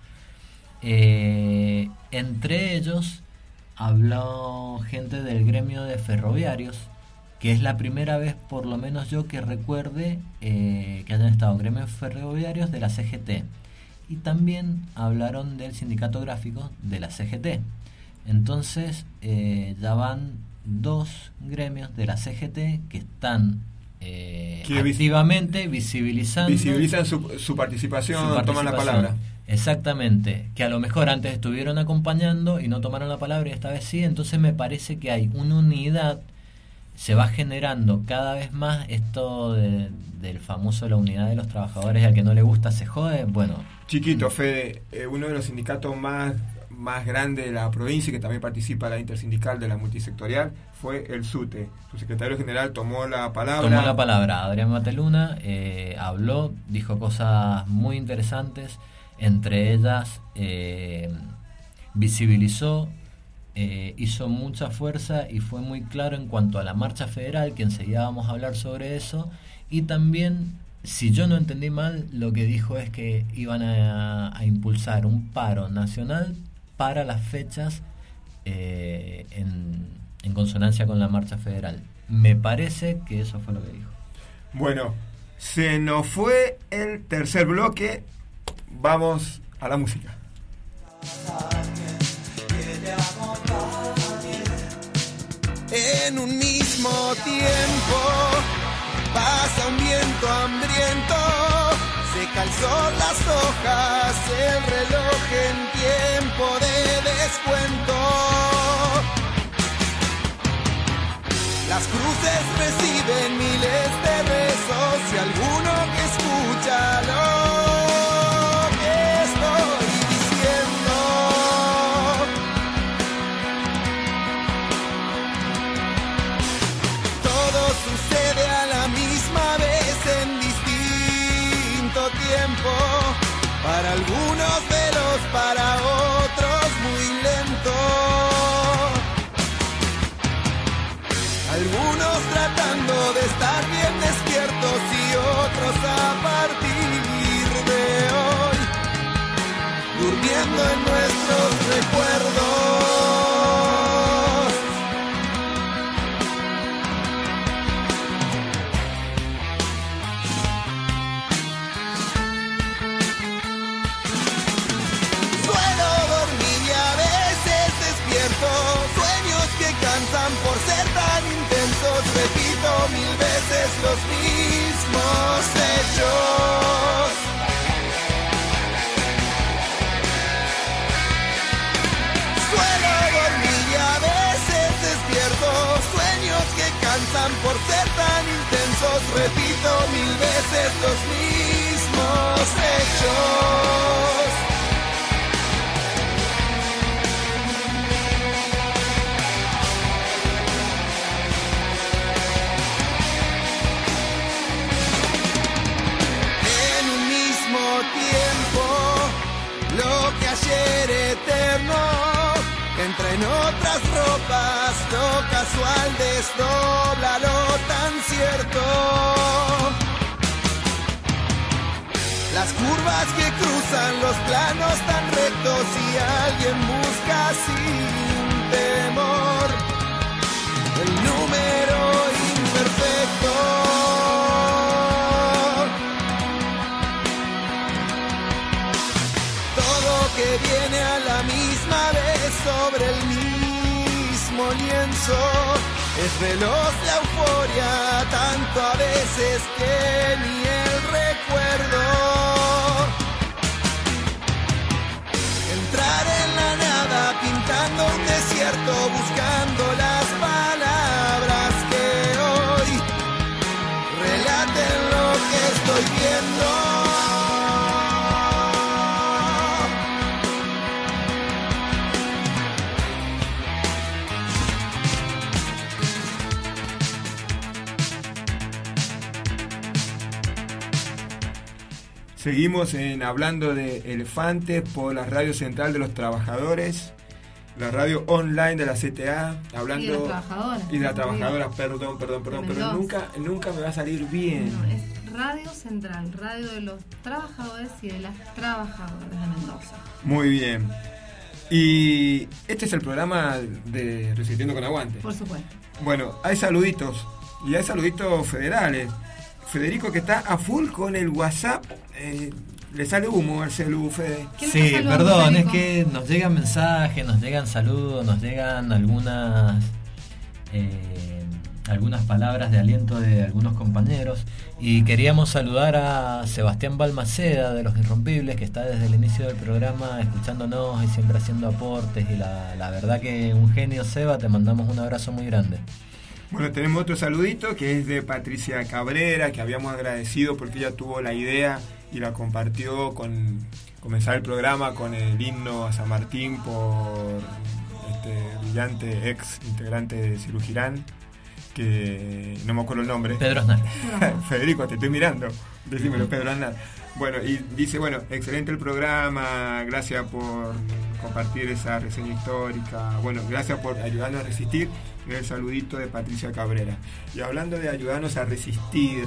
Entre ellos habló gente del gremio de ferroviarios, que es la primera vez, por lo menos yo, que recuerde que hayan estado gremios ferroviarios de la CGT. Y también hablaron del sindicato gráfico de la CGT. Entonces ya van 2 gremios de la CGT que están activamente visibilizan su participación, toman la palabra. Exactamente, que a lo mejor antes estuvieron acompañando y no tomaron la palabra y esta vez sí. Entonces me parece que hay una unidad, se va generando cada vez más esto del famoso la unidad de los trabajadores, al que no le gusta se jode. Bueno, chiquito, Fede, uno de los sindicatos más grande de la provincia, que también participa la intersindical de la multisectorial, fue el SUTE. Su secretario general tomó la palabra. Adrián Mateluna habló, dijo cosas muy interesantes, entre ellas visibilizó, hizo mucha fuerza y fue muy claro en cuanto a la marcha federal, que enseguida vamos a hablar sobre eso, y también, si yo no entendí mal, lo que dijo es que iban a impulsar un paro nacional para las fechas en consonancia con la marcha federal. Me parece que eso fue lo que dijo. Bueno, se nos fue el tercer bloque. Vamos a la música. En un mismo tiempo pasa un viento hambriento, seca el sol las hojas, el reloj en tiempo de descuento. Las cruces reciben miles de rezos y alguno que escucha lo que estoy diciendo. Todo sucede a la misma vez en distinto tiempo. Para algunos veloz, para otros muy lento. Algunos tratando de estar bien despiertos y otros a partir de hoy durmiendo en nuestros recuerdos. Suelo dormir y a veces despierto, sueños que cansan por ser tan intensos, repito 1000 veces los mismos hechos. Suelo dormir y a veces despierto, sueños que cansan por ser tan intensos, repito 1000 veces los mismos hechos. Lo que ayer eterno entra en otras ropas, lo casual desdobla lo tan cierto. Las curvas que cruzan los planos tan rectos y alguien busca sin temor el número sobre el mismo lienzo. Es veloz la euforia, tanto a veces que ni el recuerdo. Entrar en la nada, pintando un desierto, buscando las palabras que hoy relaten lo que estoy viendo. Seguimos hablando de Elefantes por la Radio Central de los Trabajadores, la radio online de la CTA, hablando... Y de las trabajadoras. Y de las trabajadoras, perdón, pero nunca me va a salir bien. No, es Radio Central, radio de los trabajadores y de las trabajadoras de Mendoza. Muy bien. Y este es el programa de Resistiendo con Aguante. Por supuesto. Bueno, hay saluditos, y hay saluditos federales. Federico, que está a full con el WhatsApp, le sale humo al celu, Fede. Sí, perdón, es que nos llegan mensajes, nos llegan saludos, nos llegan algunas palabras de aliento de algunos compañeros, y queríamos saludar a Sebastián Balmaceda de Los Irrompibles, que está desde el inicio del programa escuchándonos y siempre haciendo aportes, y la verdad que un genio, Seba, te mandamos un abrazo muy grande. Bueno, tenemos otro saludito que es de Patricia Cabrera, que habíamos agradecido porque ella tuvo la idea y la compartió con comenzar el programa con el himno a San Martín por este brillante ex integrante de Cirujirán, que no me acuerdo el nombre. Pedro Aznar. Federico, te estoy mirando, decímelo, Pedro Aznar. Bueno, y dice, bueno, excelente el programa, gracias por compartir esa reseña histórica, bueno, gracias por ayudarnos a resistir. El saludito de Patricia Cabrera. Y hablando de ayudarnos a resistir,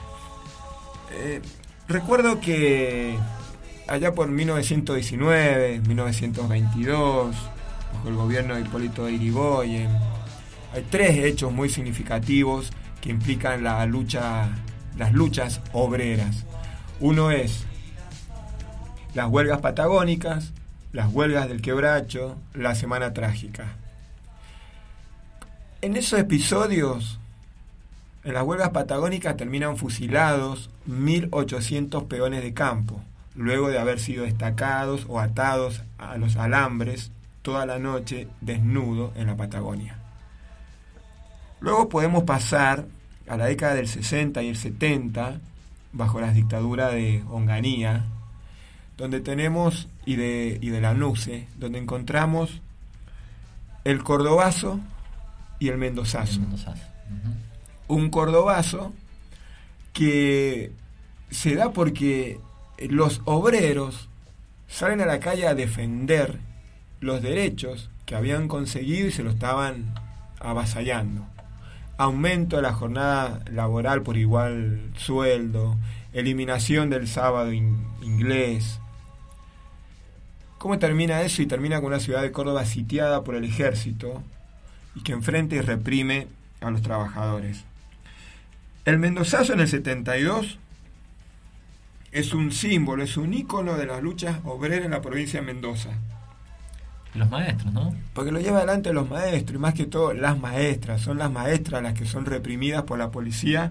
recuerdo que allá por 1919, 1922, bajo el gobierno de Hipólito Yrigoyen, hay 3 hechos muy significativos que implican las luchas obreras. Uno es las huelgas patagónicas, las huelgas del Quebracho, la Semana Trágica. En esos episodios, en las huelgas patagónicas terminan fusilados 1.800 peones de campo, luego de haber sido destacados o atados a los alambres toda la noche desnudo en la Patagonia. Luego podemos pasar a la década del 60 y el 70, bajo las dictaduras de Onganía, donde tenemos, y de Lanuse, donde encontramos el cordobazo y el mendozazo. Un cordobazo que se da porque los obreros salen a la calle a defender los derechos que habían conseguido y se lo estaban avasallando. Aumento de la jornada laboral por igual sueldo, eliminación del sábado inglés. ¿Cómo termina eso? Y termina con una ciudad de Córdoba sitiada por el ejército y que enfrenta y reprime a los trabajadores. El mendozazo en el 72 es un símbolo, es un ícono de las luchas obreras en la provincia de Mendoza. Los maestros, ¿no? Porque lo lleva adelante los maestros, y más que todo las maestras. Son las maestras las que son reprimidas por la policía.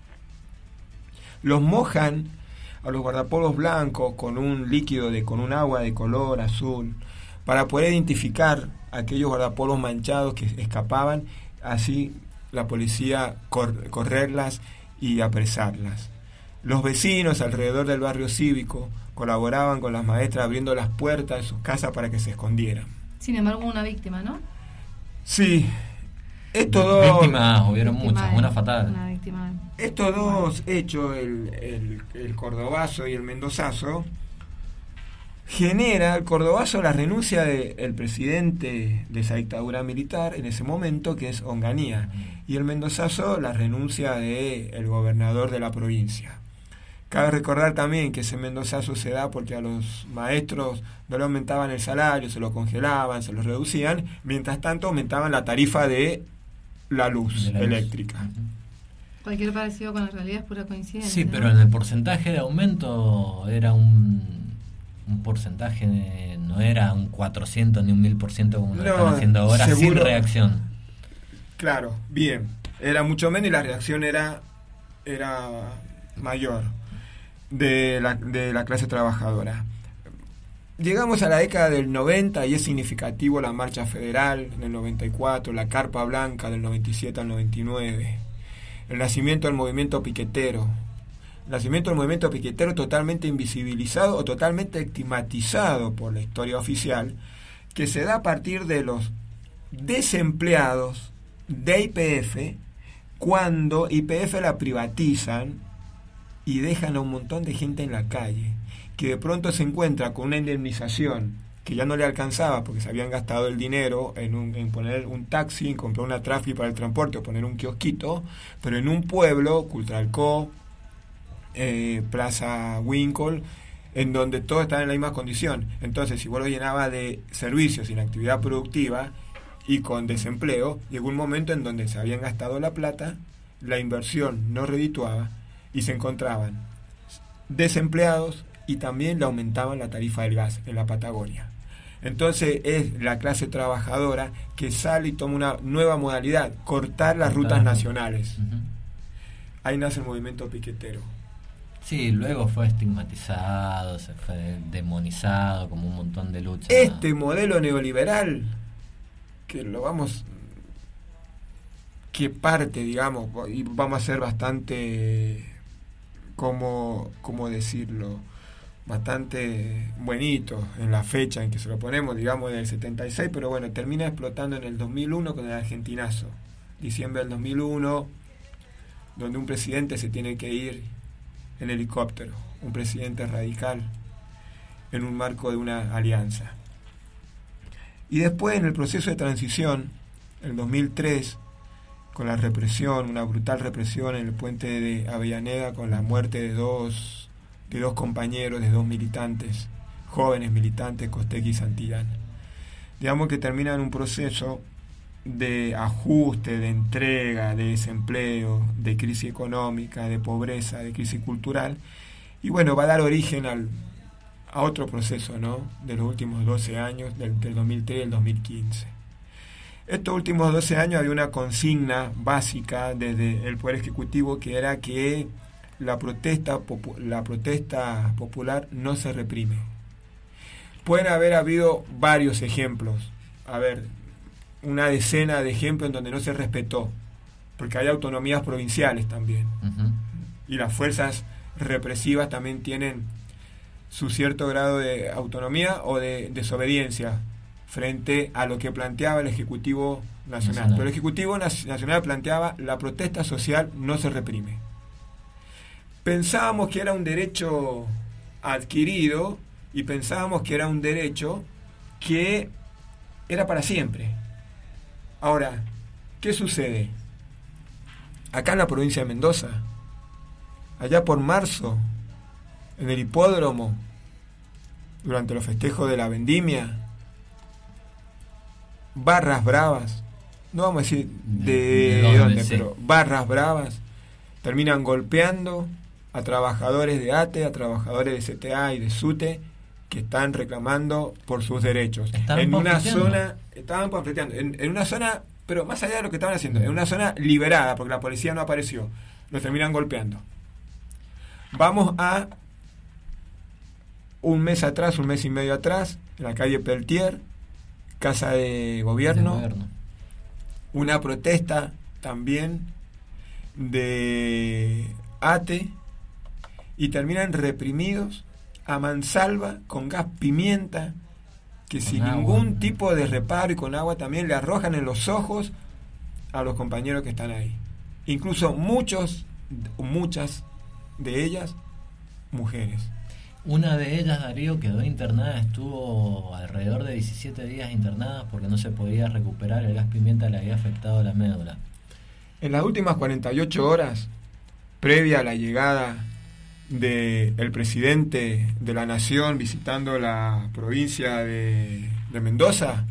Los mojan a los guardapolvos blancos con un líquido, con un agua de color azul, para poder identificar a aquellos guardapolvos manchados que escapaban, así la policía correrlas y apresarlas. Los vecinos alrededor del barrio cívico colaboraban con las maestras abriendo las puertas de sus casas para que se escondieran. Sin embargo, una víctima, ¿no? Sí. Estos dos... Víctimas, hubieron muchas, una fatal. Una víctima. Estos dos hechos, el cordobazo y el mendozazo, genera el cordobazo la renuncia del presidente de esa dictadura militar en ese momento, que es Onganía, y el mendozazo la renuncia del gobernador de la provincia. Cabe recordar también que ese mendozazo se da porque a los maestros no le aumentaban el salario, se lo congelaban, se lo reducían, mientras tanto aumentaban la tarifa de la luz eléctrica. Cualquier parecido con la realidad es pura coincidencia. Sí, ¿no? pero en el porcentaje de aumento era un porcentaje, no era un 400 ni un 1000% como lo están haciendo ahora, seguro, sin reacción. Claro, bien, era mucho menos y la reacción era mayor de la clase trabajadora. Llegamos a la década del 90 y es significativo la marcha federal en el 94, la carpa blanca del 97 al 99, el nacimiento del movimiento piquetero. El nacimiento del movimiento piquetero totalmente invisibilizado o totalmente estigmatizado por la historia oficial, que se da a partir de los desempleados de YPF, cuando YPF la privatizan y dejan a un montón de gente en la calle, que de pronto se encuentra con una indemnización que ya no le alcanzaba porque se habían gastado el dinero en poner un taxi, en comprar una Trafi para el transporte o poner un kiosquito, pero en un pueblo, Cultralcó, Plaza Winkle, en donde todos estaban en la misma condición. Entonces, si vos lo llenabas de servicios sin actividad productiva y con desempleo, llegó un momento en donde se habían gastado la plata, la inversión no redituaba y se encontraban desempleados y también le aumentaban la tarifa del gas en la Patagonia. Entonces es la clase trabajadora que sale y toma una nueva modalidad, cortar las rutas nacionales. Ahí nace el movimiento piquetero. Sí, luego fue estigmatizado, se fue demonizado como un montón de luchas. Este modelo neoliberal, que lo vamos, que parte, digamos, y vamos a ser bastante, ¿cómo decirlo?, bastante buenito en la fecha en que se lo ponemos, digamos, en el 76, pero bueno, termina explotando en el 2001 con el argentinazo, diciembre del 2001, donde un presidente se tiene que ir en helicóptero, un presidente radical en un marco de una alianza. Y después, en el proceso de transición, el 2003, con la represión, una brutal represión en el puente de Avellaneda, con la muerte de dos compañeros, de dos militantes, jóvenes militantes, Costegui y Santillán. Digamos que termina en un proceso de ajuste, de entrega, de desempleo, de crisis económica, de pobreza, de crisis cultural, y bueno, va a dar origen a otro proceso, ¿no?, de los últimos 12 años, del 2003 al 2015. Estos últimos 12 años había una consigna básica desde el Poder Ejecutivo, que era que la protesta popular no se reprime. Pueden haber habido varios ejemplos, una decena de ejemplos en donde no se respetó, porque hay autonomías provinciales también. Y las fuerzas represivas también tienen su cierto grado de autonomía o de desobediencia frente a lo que planteaba el Ejecutivo Nacional. Pero el Ejecutivo Nacional planteaba: la protesta social no se reprime. Pensábamos que era un derecho adquirido y pensábamos que era un derecho que era para siempre. Ahora, ¿qué sucede? Acá en la provincia de Mendoza, allá por marzo, en el hipódromo, durante los festejos de la vendimia, barras bravas, no vamos a decir de dónde, sí, pero barras bravas terminan golpeando a trabajadores de ATE, a trabajadores de CTA y de SUTE, que están reclamando por sus derechos. En una zona, estaban panfleteando, en una zona, pero más allá de lo que estaban haciendo, en una zona liberada, porque la policía no apareció, los terminan golpeando. Vamos a un mes y medio atrás, en la calle Peltier, Casa de Gobierno, una protesta también de ATE, y terminan reprimidos a mansalva con gas pimienta, que con sin agua, ningún tipo de reparo, y con agua también le arrojan en los ojos a los compañeros que están ahí. Incluso muchas de ellas mujeres. Una de ellas, Darío, quedó internada, estuvo alrededor de 17 días internada porque no se podía recuperar el gas pimienta, le había afectado la médula. En las últimas 48 horas, previa a la llegada del presidente de la Nación visitando la provincia de Mendoza,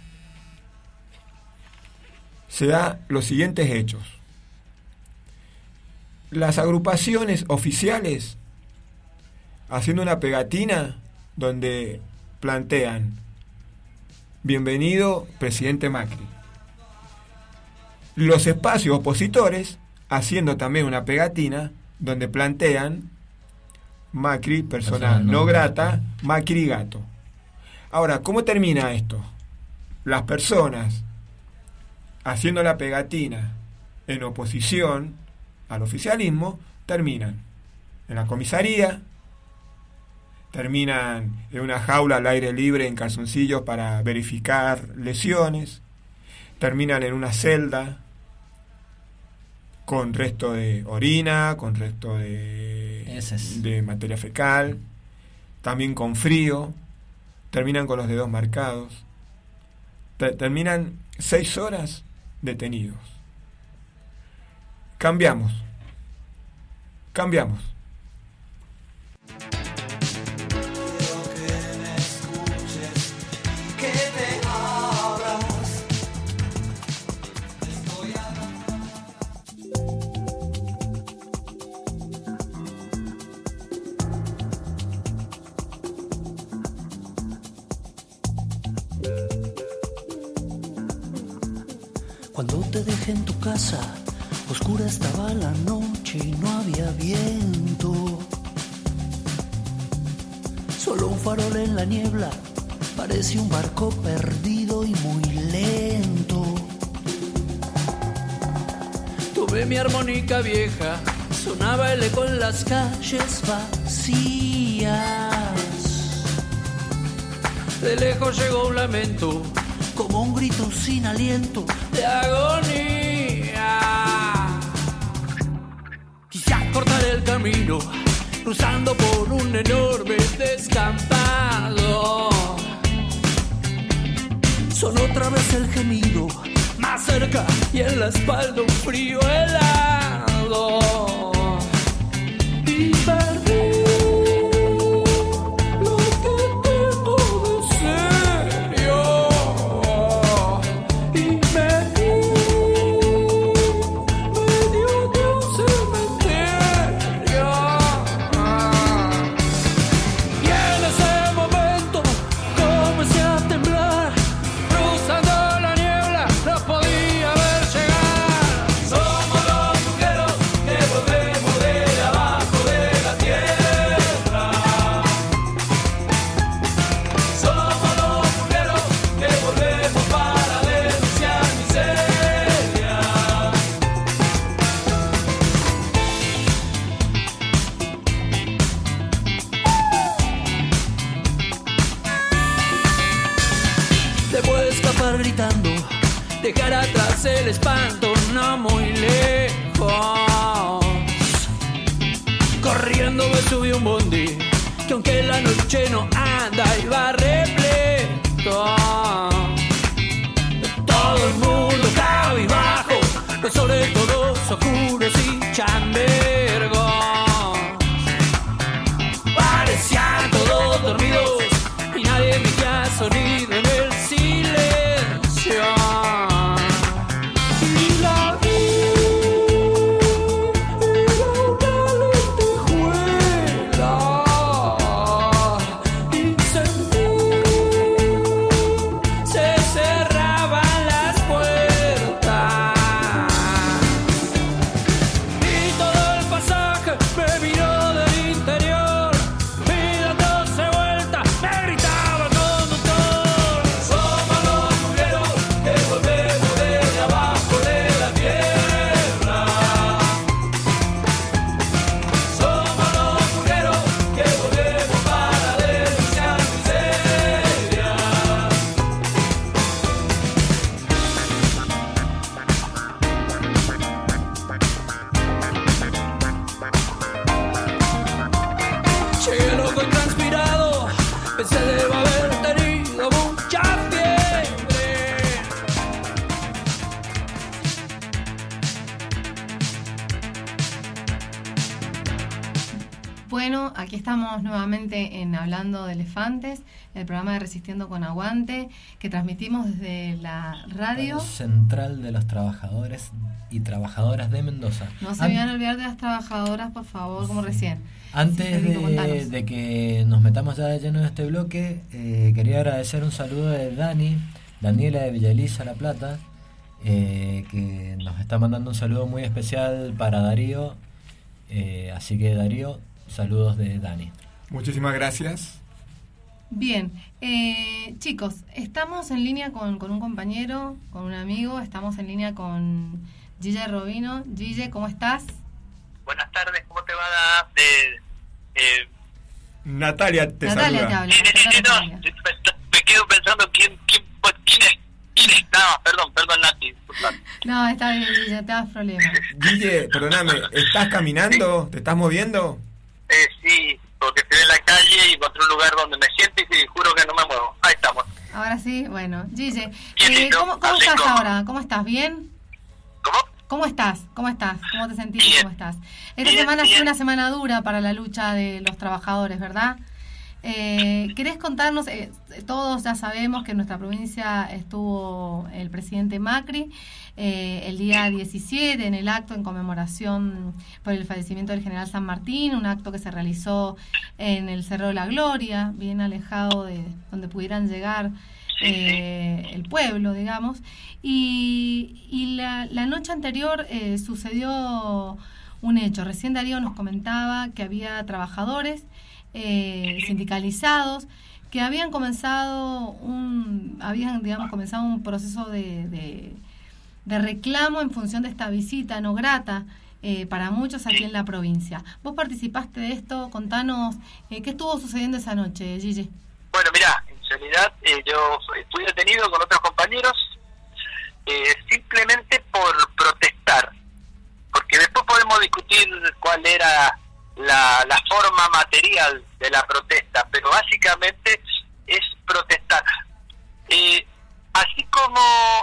se da los siguientes hechos. Las agrupaciones oficiales, haciendo una pegatina donde plantean: bienvenido, presidente Macri. Los espacios opositores haciendo también una pegatina donde plantean: Macri, persona no grata, Macri gato. Ahora, ¿cómo termina esto? Las personas haciendo la pegatina en oposición al oficialismo terminan en la comisaría, terminan en una jaula al aire libre en calzoncillos para verificar lesiones, terminan en una celda con resto de orina, con resto de materia fecal, también con frío, terminan con los dedos marcados, terminan 6 horas detenidos. Cambiamos. Cuando te dejé en tu casa, oscura estaba la noche y no había viento. Solo un farol en la niebla, parecía un barco perdido y muy lento. Tomé mi armónica vieja, sonaba el eco en las calles vacías. De lejos llegó un lamento, como un grito sin aliento de agonía. Quise cortar el camino, cruzando por un enorme descampado. Sonó otra vez el gemido, más cerca y en la espalda un frío helado. Y perdí lo que tengo de serio. Y me dio de un cementerio. Y en ese momento comencé a temblar, cruzando la niebla, no podía ver llegar. Somos los brujeros que volvemos de abajo de la tierra. Somos los brujeros que volvemos para denunciar miseria. Debo escapar gritando, dejar atrás el espanto, no muy lejos. Corriendo me subí a un bondi, que aunque la noche no anda iba repleto. Todo el mundo cabizbajo, pues sobre todo oscuros y chambergos. Parecían todos dormidos y nadie emitía sonido en el silencio. Y la vi, era una lentejuela. Y sentí, se cerraban las puertas. Bueno, aquí estamos nuevamente en Hablando de Elefantes, el programa de Resistiendo con Aguante, que transmitimos desde la radio Central de los Trabajadores y Trabajadoras de Mendoza. No se vayan a olvidar de las trabajadoras, por favor, como recién. Antes de que nos metamos ya de lleno en este bloque, quería agradecer un saludo de Daniela de Villa Elisa, La Plata, que nos está mandando un saludo muy especial para Darío. Así que Darío, saludos de Dani. Muchísimas gracias. Bien, chicos, estamos en línea con un compañero, con un amigo, estamos en línea con Gille Robino. Gille, ¿cómo estás? Buenas tardes, ¿cómo te va? Natalia te Natalia saluda. te habla. Me quedo pensando quién es. No, perdón, Nati. No, está bien, Gille, no te das problema. Guille, perdóname, ¿estás caminando? ¿Te estás moviendo? Sí, porque estoy en la calle y encontré un lugar donde me siento y juro que no me muevo. Ahí estamos. Ahora sí, bueno. Gille, ¿cómo estás ahora? ¿Cómo estás? ¿Bien? ¿Cómo estás? ¿Cómo te sentís? Bien. ¿Cómo estás? Esta semana fue una semana dura para la lucha de los trabajadores, ¿verdad? ¿Querés contarnos? Todos ya sabemos que en nuestra provincia estuvo el presidente Macri el día 17 en el acto en conmemoración por el fallecimiento del general San Martín, un acto que se realizó en el Cerro de la Gloria, bien alejado de donde pudieran llegar el pueblo, digamos. Y la noche anterior sucedió un hecho. Recién Darío nos comentaba que había trabajadores sindicalizados que habían comenzado un proceso de reclamo en función de esta visita no grata para muchos aquí en la provincia. Vos participaste de esto, contanos qué estuvo sucediendo esa noche, Gille. Bueno, mira, en realidad yo fui detenido con otros compañeros simplemente por protestar, porque después podemos discutir cuál era la forma material de la protesta, pero básicamente es protestar. Así como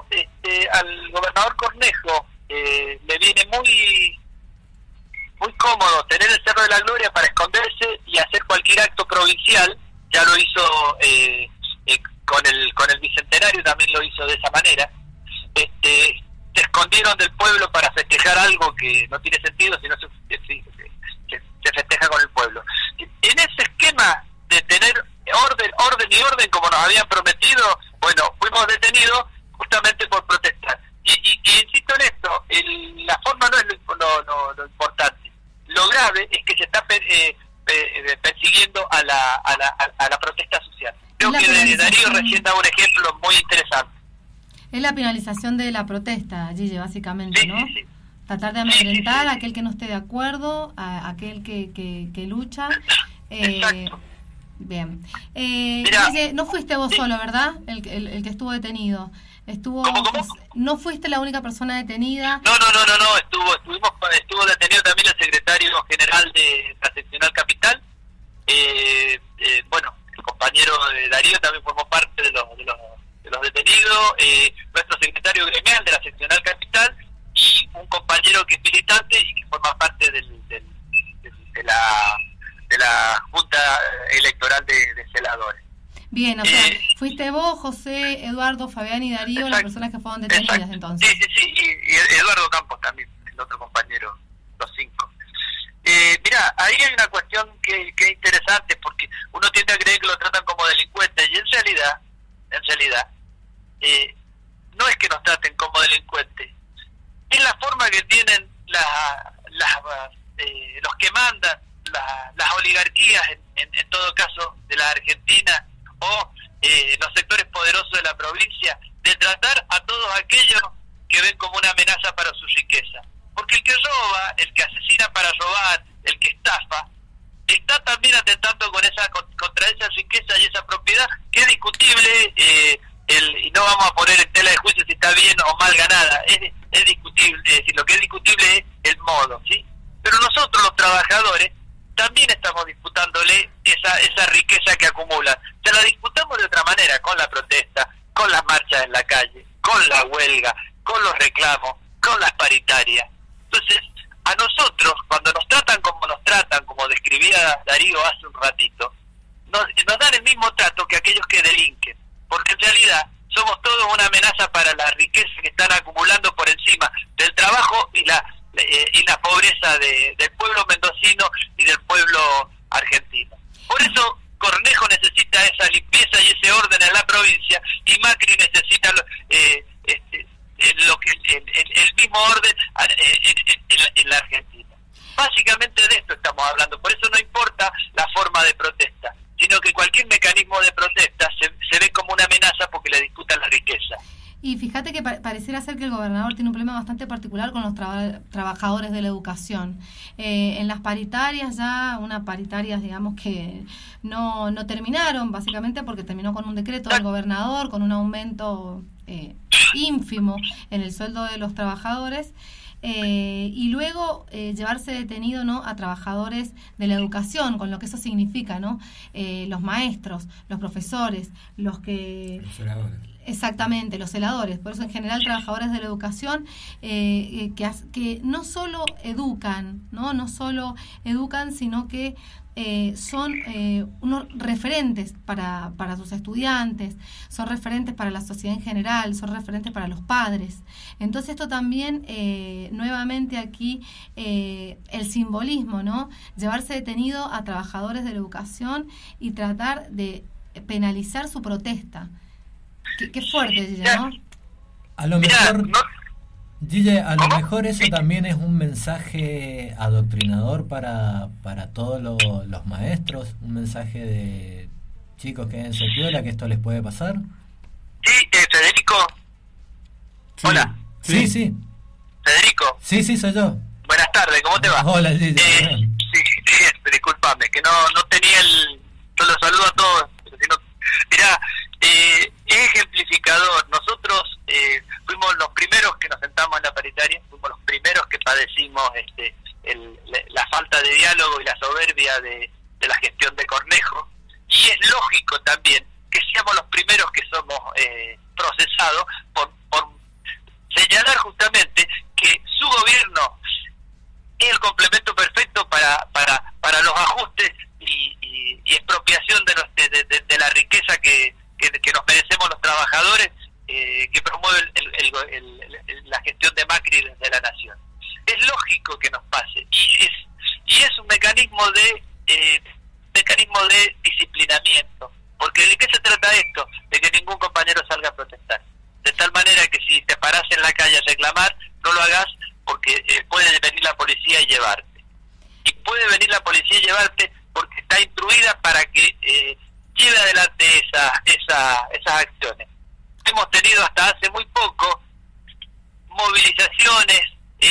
al gobernador Cornejo le viene muy cómodo tener el Cerro de la Gloria para esconderse y hacer cualquier acto provincial, ya lo hizo con el Bicentenario, también lo hizo de esa manera. Se escondieron del pueblo para festejar algo que no tiene sentido, sino se festeja con el pueblo. En ese esquema de tener orden como nos habían prometido, bueno, fuimos detenidos justamente por protestar. Y insisto en esto, la forma no es lo importante. Lo grave es que se está persiguiendo a la protesta social. Creo que Darío recién da un ejemplo muy interesante. Es la penalización de la protesta, Gille, básicamente, ¿no? Sí. Tratar de amedrentar a aquel que no esté de acuerdo, a aquel que lucha. Bien. Gille, no fuiste vos solo, ¿verdad? El que estuvo detenido. No fuiste la única persona detenida. No. Estuvo detenido también el secretario general de la seccional capital. Bueno, el compañero de Darío también formó parte de los detenidos. Nuestro secretario gremial de la seccional capital y un compañero que es militante y que forma parte de la Junta Electoral de Celadores. Bien, o sea, fuiste vos, José, Eduardo, Fabián y Darío, las personas que fueron detenidas entonces. Sí, y Eduardo Campos también, el otro compañero, los 5. Mira, ahí hay una cuestión que es interesante, porque uno tiende a creer que lo tratan como delincuentes, y en realidad, no es que nos traten como delincuentes, es la forma que tienen los que mandan, las oligarquías, en todo caso, de la Argentina, o los sectores poderosos de la provincia, de tratar a todos aquellos que ven como una amenaza para su riqueza. Porque el que roba, el que asesina para robar, el que estafa, está también atentando contra esa riqueza y esa propiedad, que es discutible, y no vamos a poner en tela de juicio si está bien o mal ganada, es discutible, es decir, lo que es discutible es el modo, ¿sí? Pero nosotros, los trabajadores, también estamos disputándole esa riqueza que acumulan. Se la disputamos de otra manera, con la protesta, con las marchas en la calle, con la huelga, con los reclamos, con las paritarias. Entonces, a nosotros, cuando nos tratan, como describía Darío hace un ratito, nos dan el mismo trato que aquellos que delinquen, porque en realidad somos todos una amenaza para la riqueza que están acumulando por encima del trabajo y la pobreza del pueblo mendocino y del pueblo argentino. Por eso Cornejo necesita esa limpieza y ese orden en la provincia, y Macri necesita el mismo orden en la Argentina. Básicamente de esto estamos hablando, por eso no importa la forma de protesta, sino que cualquier mecanismo de protesta se ve como una amenaza porque le disputan la riqueza. Y fíjate que pareciera ser que el gobernador tiene un problema bastante particular con los trabajadores de la educación. En las paritarias ya, unas paritarias, digamos, que no terminaron, básicamente porque terminó con un decreto del gobernador, con un aumento ínfimo en el sueldo de los trabajadores. Y luego llevarse detenido, ¿no?, a trabajadores de la educación, con lo que eso significa, ¿no? Los maestros, los profesores, los celadores. Exactamente, los celadores. Por eso, en general, trabajadores de la educación que no solo educan, no solo educan, sino que son unos referentes para sus estudiantes, son referentes para la sociedad en general, son referentes para los padres. Entonces esto también, nuevamente aquí, el simbolismo, ¿no? Llevarse detenido a trabajadores de la educación y tratar de penalizar su protesta. Qué fuerte, Gille, ¿no? A lo mejor... Gille, a lo mejor eso también es un mensaje adoctrinador para todos los maestros, un mensaje de chicos que en piola, que esto les puede pasar. Sí, Federico. Sí. Hola. Sí. Federico. Sí, soy yo. Buenas tardes, ¿cómo te va? Hola, Gille. Sí, discúlpame, que no tenía yo los saludo a todos. Mirá, es ejemplificador. Nosotros fuimos los primeros que nos sentamos en la paritaria, fuimos los primeros que padecimos la falta de diálogo y la soberbia de la gestión de Cornejo, y es lógico también que seamos los primeros que somos procesados por señalar justamente que su gobierno es el complemento perfecto para los ajustes y expropiación de la riqueza que nos merecemos los trabajadores, que promueve la gestión de Macri desde la nación. Es lógico que nos pase, y es un mecanismo de disciplinamiento, porque ¿de qué se trata esto? De que ningún compañero salga a protestar, de tal manera que si te parás en la calle a reclamar, no lo hagas, porque puede venir la policía y llevarte, y puede venir la policía y llevarte porque está instruida para que lleve adelante esas acciones. Hemos tenido hasta hace muy poco movilizaciones,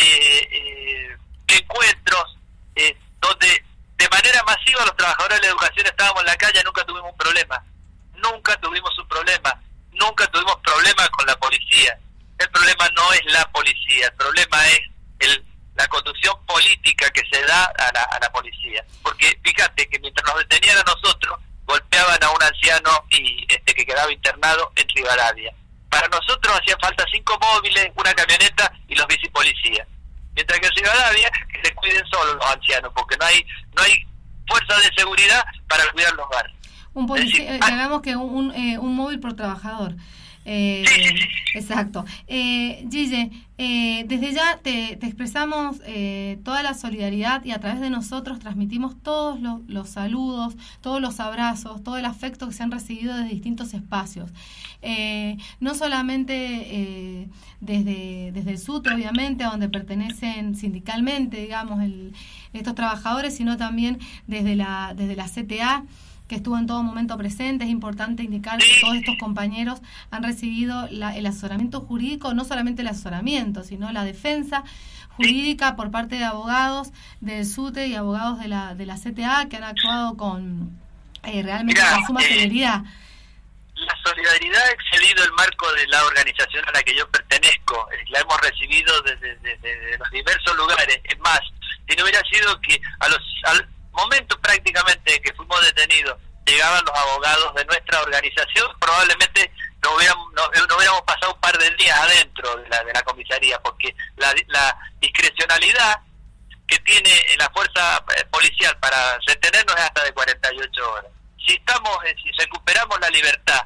encuentros, donde de manera masiva los trabajadores de la educación estábamos en la calle. Nunca tuvimos un problema, nunca tuvimos problemas con la policía. El problema no es la policía, el problema es la conducción política que se da a la policía. Porque fíjate que mientras nos detenían a nosotros, golpeaban a un anciano que quedaba internado en Rivadavia. Para nosotros hacían falta 5 móviles, una camioneta y los bicipolicías. Mientras que en Rivadavia, que se cuiden solo los ancianos, porque no hay fuerza de seguridad para cuidar los barrios. Un policía, digamos que un móvil por trabajador. Sí. Exacto. Gille, desde ya te expresamos toda la solidaridad, y a través de nosotros transmitimos todos los saludos, todos los abrazos, todo el afecto que se han recibido desde distintos espacios. No solamente desde el SUTE, obviamente, a donde pertenecen sindicalmente, digamos, estos trabajadores, sino también desde la CTA, que estuvo en todo momento presente. Es importante indicar que todos estos compañeros han recibido el asesoramiento jurídico, no solamente el asesoramiento, sino la defensa jurídica por parte de abogados del SUTE y abogados de la CTA, que han actuado con realmente con suma celeridad. La solidaridad ha excedido el marco de la organización a la que yo pertenezco. La hemos recibido desde los diversos lugares. Es más, si no hubiera sido que al momento prácticamente que fuimos detenidos llegaban los abogados de nuestra organización, probablemente no hubiéramos pasado un par de días adentro de la comisaría, porque la discrecionalidad que tiene la fuerza policial para retenernos es hasta de 48 horas. Si recuperamos la libertad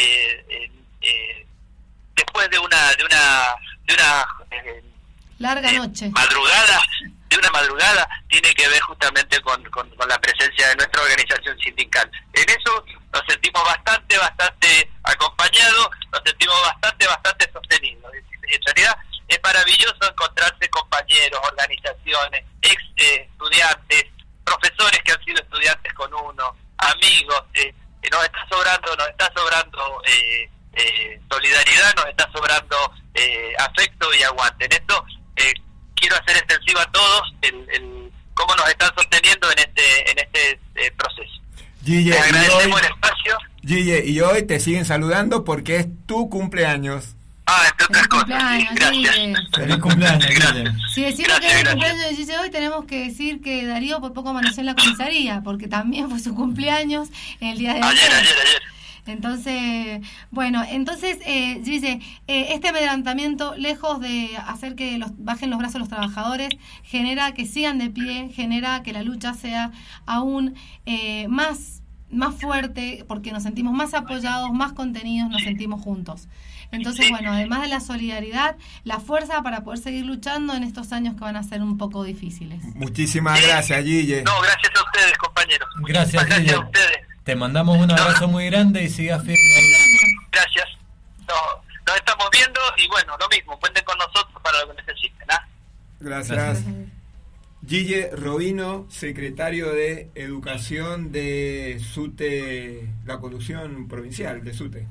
después de una larga noche, madrugada, tiene que ver justamente con la presencia de nuestra organización sindical. En eso nos sentimos bastante acompañados, nos sentimos bastante sostenidos. En realidad es maravilloso encontrarse compañeros, organizaciones, ex estudiantes, profesores que han sido estudiantes con uno, amigos. Nos está sobrando solidaridad, nos está sobrando afecto y aguante. En esto quiero hacer extensivo a todos el cómo nos están sosteniendo en este proceso. Gille, les agradecemos el espacio. Gille, y hoy te siguen saludando porque es tu cumpleaños. Entre otras cosas. Gracias. Feliz cumpleaños, Gille. Si decimos que es el cumpleaños de Gille hoy, tenemos que decir que Darío por poco amaneció en la comisaría, porque también fue su cumpleaños el día de ayer. Entonces, Gille, este amedrentamiento, lejos de hacer que bajen los brazos los trabajadores, genera que sigan de pie, genera que la lucha sea aún más fuerte, porque nos sentimos más apoyados, más contenidos, nos sentimos juntos. Entonces, además de la solidaridad, la fuerza para poder seguir luchando en estos años que van a ser un poco difíciles. Muchísimas gracias, Gille. No, gracias a ustedes, compañeros. Gracias, Gille. A ustedes. Te mandamos un abrazo muy grande y sigas firme. Gracias. Nos estamos viendo y lo mismo, cuenten con nosotros para lo que necesiten. Gracias. Gille Robino, secretario de Educación de SUTE, la conducción provincial de SUTE.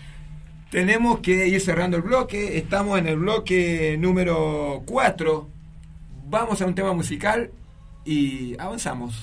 Tenemos que ir cerrando el bloque, estamos en el bloque número 4, vamos a un tema musical y avanzamos.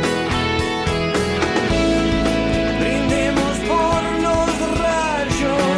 Brindemos por los rayos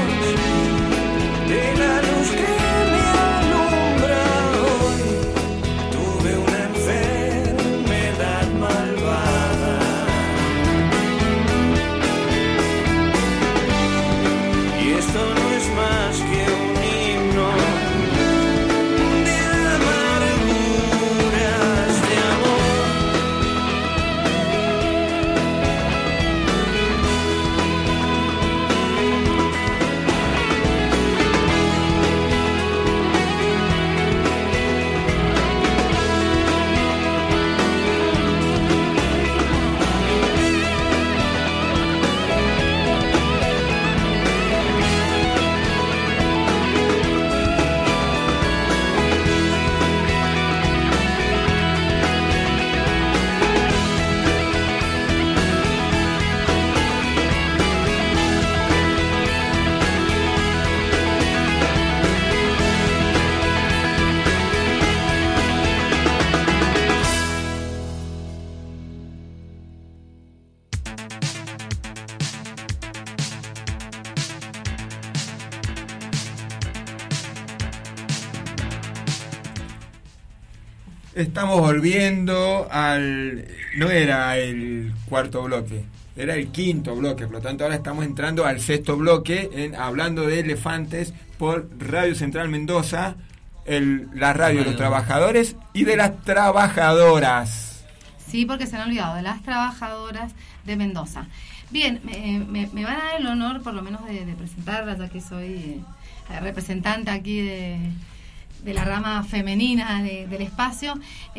Estamos volviendo al... No era el cuarto bloque, era el quinto bloque, por lo tanto ahora estamos entrando al sexto bloque, hablando de elefantes por Radio Central Mendoza, la radio de los trabajadores y de las trabajadoras. Sí, porque se han olvidado de las trabajadoras de Mendoza. Bien, me van a dar el honor por lo menos de presentarlas, ya que soy representante aquí de la rama femenina del espacio.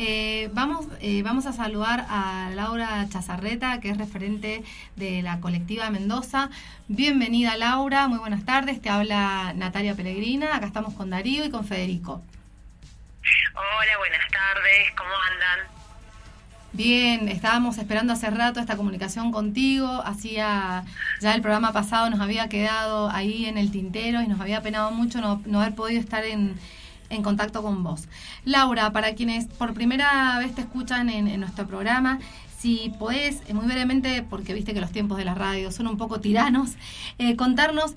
Vamos a saludar a Laura Chazarreta, que es referente de la colectiva Mendoza. Bienvenida, Laura, muy buenas tardes. Te habla Natalia Pellegrina. Acá estamos con Darío y con Federico. Hola, buenas tardes, ¿cómo andan? Bien, estábamos esperando hace rato esta comunicación contigo. Ya el programa pasado nos había quedado ahí en el tintero y nos había penado mucho no haber podido estar en contacto con vos. Laura, para quienes por primera vez te escuchan en nuestro programa, si podés, muy brevemente, porque viste que los tiempos de la radio son un poco tiranos, contarnos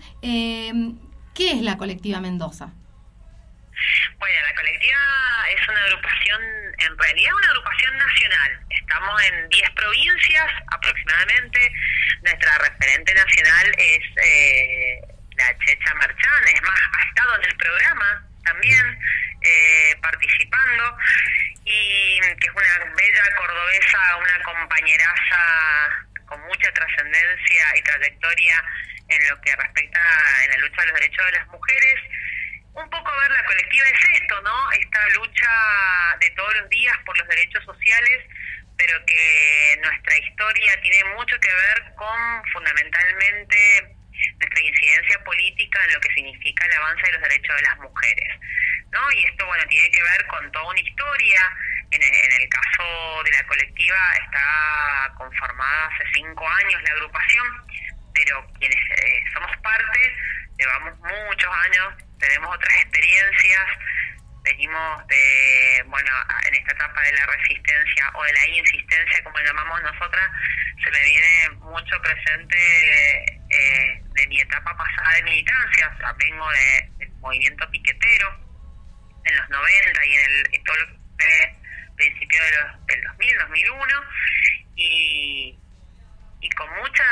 qué es la colectiva Mendoza. Bueno, la colectiva es una agrupación, en realidad una agrupación nacional. Estamos en 10 provincias aproximadamente. Nuestra referente nacional es la Checha Marchán, es más, ha estado en el programa también participando, y que es una bella cordobesa, una compañeraza con mucha trascendencia y trayectoria en lo que respecta en la lucha de los derechos de las mujeres. Un poco ver la colectiva es esto, ¿no? Esta lucha de todos los días por los derechos sociales, pero que nuestra historia tiene mucho que ver con fundamentalmente nuestra incidencia política en lo que significa el avance de los derechos de las mujeres, ¿no? Y esto, bueno, tiene que ver con toda una historia. En el caso de la colectiva está conformada hace 5 años la agrupación, pero quienes somos parte llevamos muchos años, tenemos otras experiencias, venimos de, bueno, en esta etapa de la resistencia o de la insistencia, como llamamos nosotras, se me viene mucho presente de mi etapa pasada de militancia. O sea, vengo del movimiento piquetero en los 90 y en todo lo que fue principio del 2000, 2001, y con mucha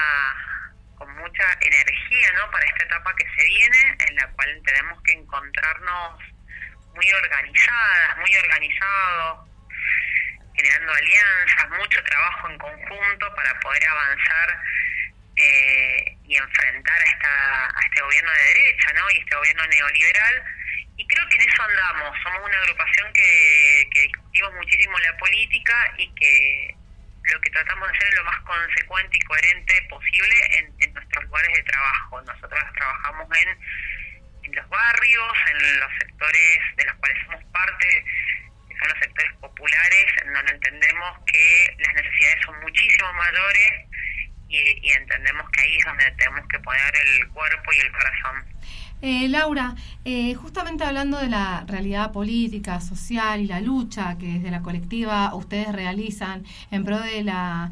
energía, ¿no?, para esta etapa que se viene, en la cual tenemos que encontrarnos muy organizados, generando alianzas, mucho trabajo en conjunto para poder avanzar y enfrentar a este gobierno de derecha, ¿no?, y este gobierno neoliberal. Y creo que en eso andamos. Somos una agrupación que discutimos muchísimo la política y que lo que tratamos de hacer es lo más consecuente y coherente posible en nuestros lugares de trabajo. Nosotros trabajamos en los barrios, en los sectores de los cuales somos parte, que son los sectores populares, en donde entendemos que las necesidades son muchísimo mayores y entendemos que ahí es donde tenemos que poner el cuerpo y el corazón. Laura, justamente hablando de la realidad política, social y la lucha que desde la colectiva ustedes realizan en pro de la,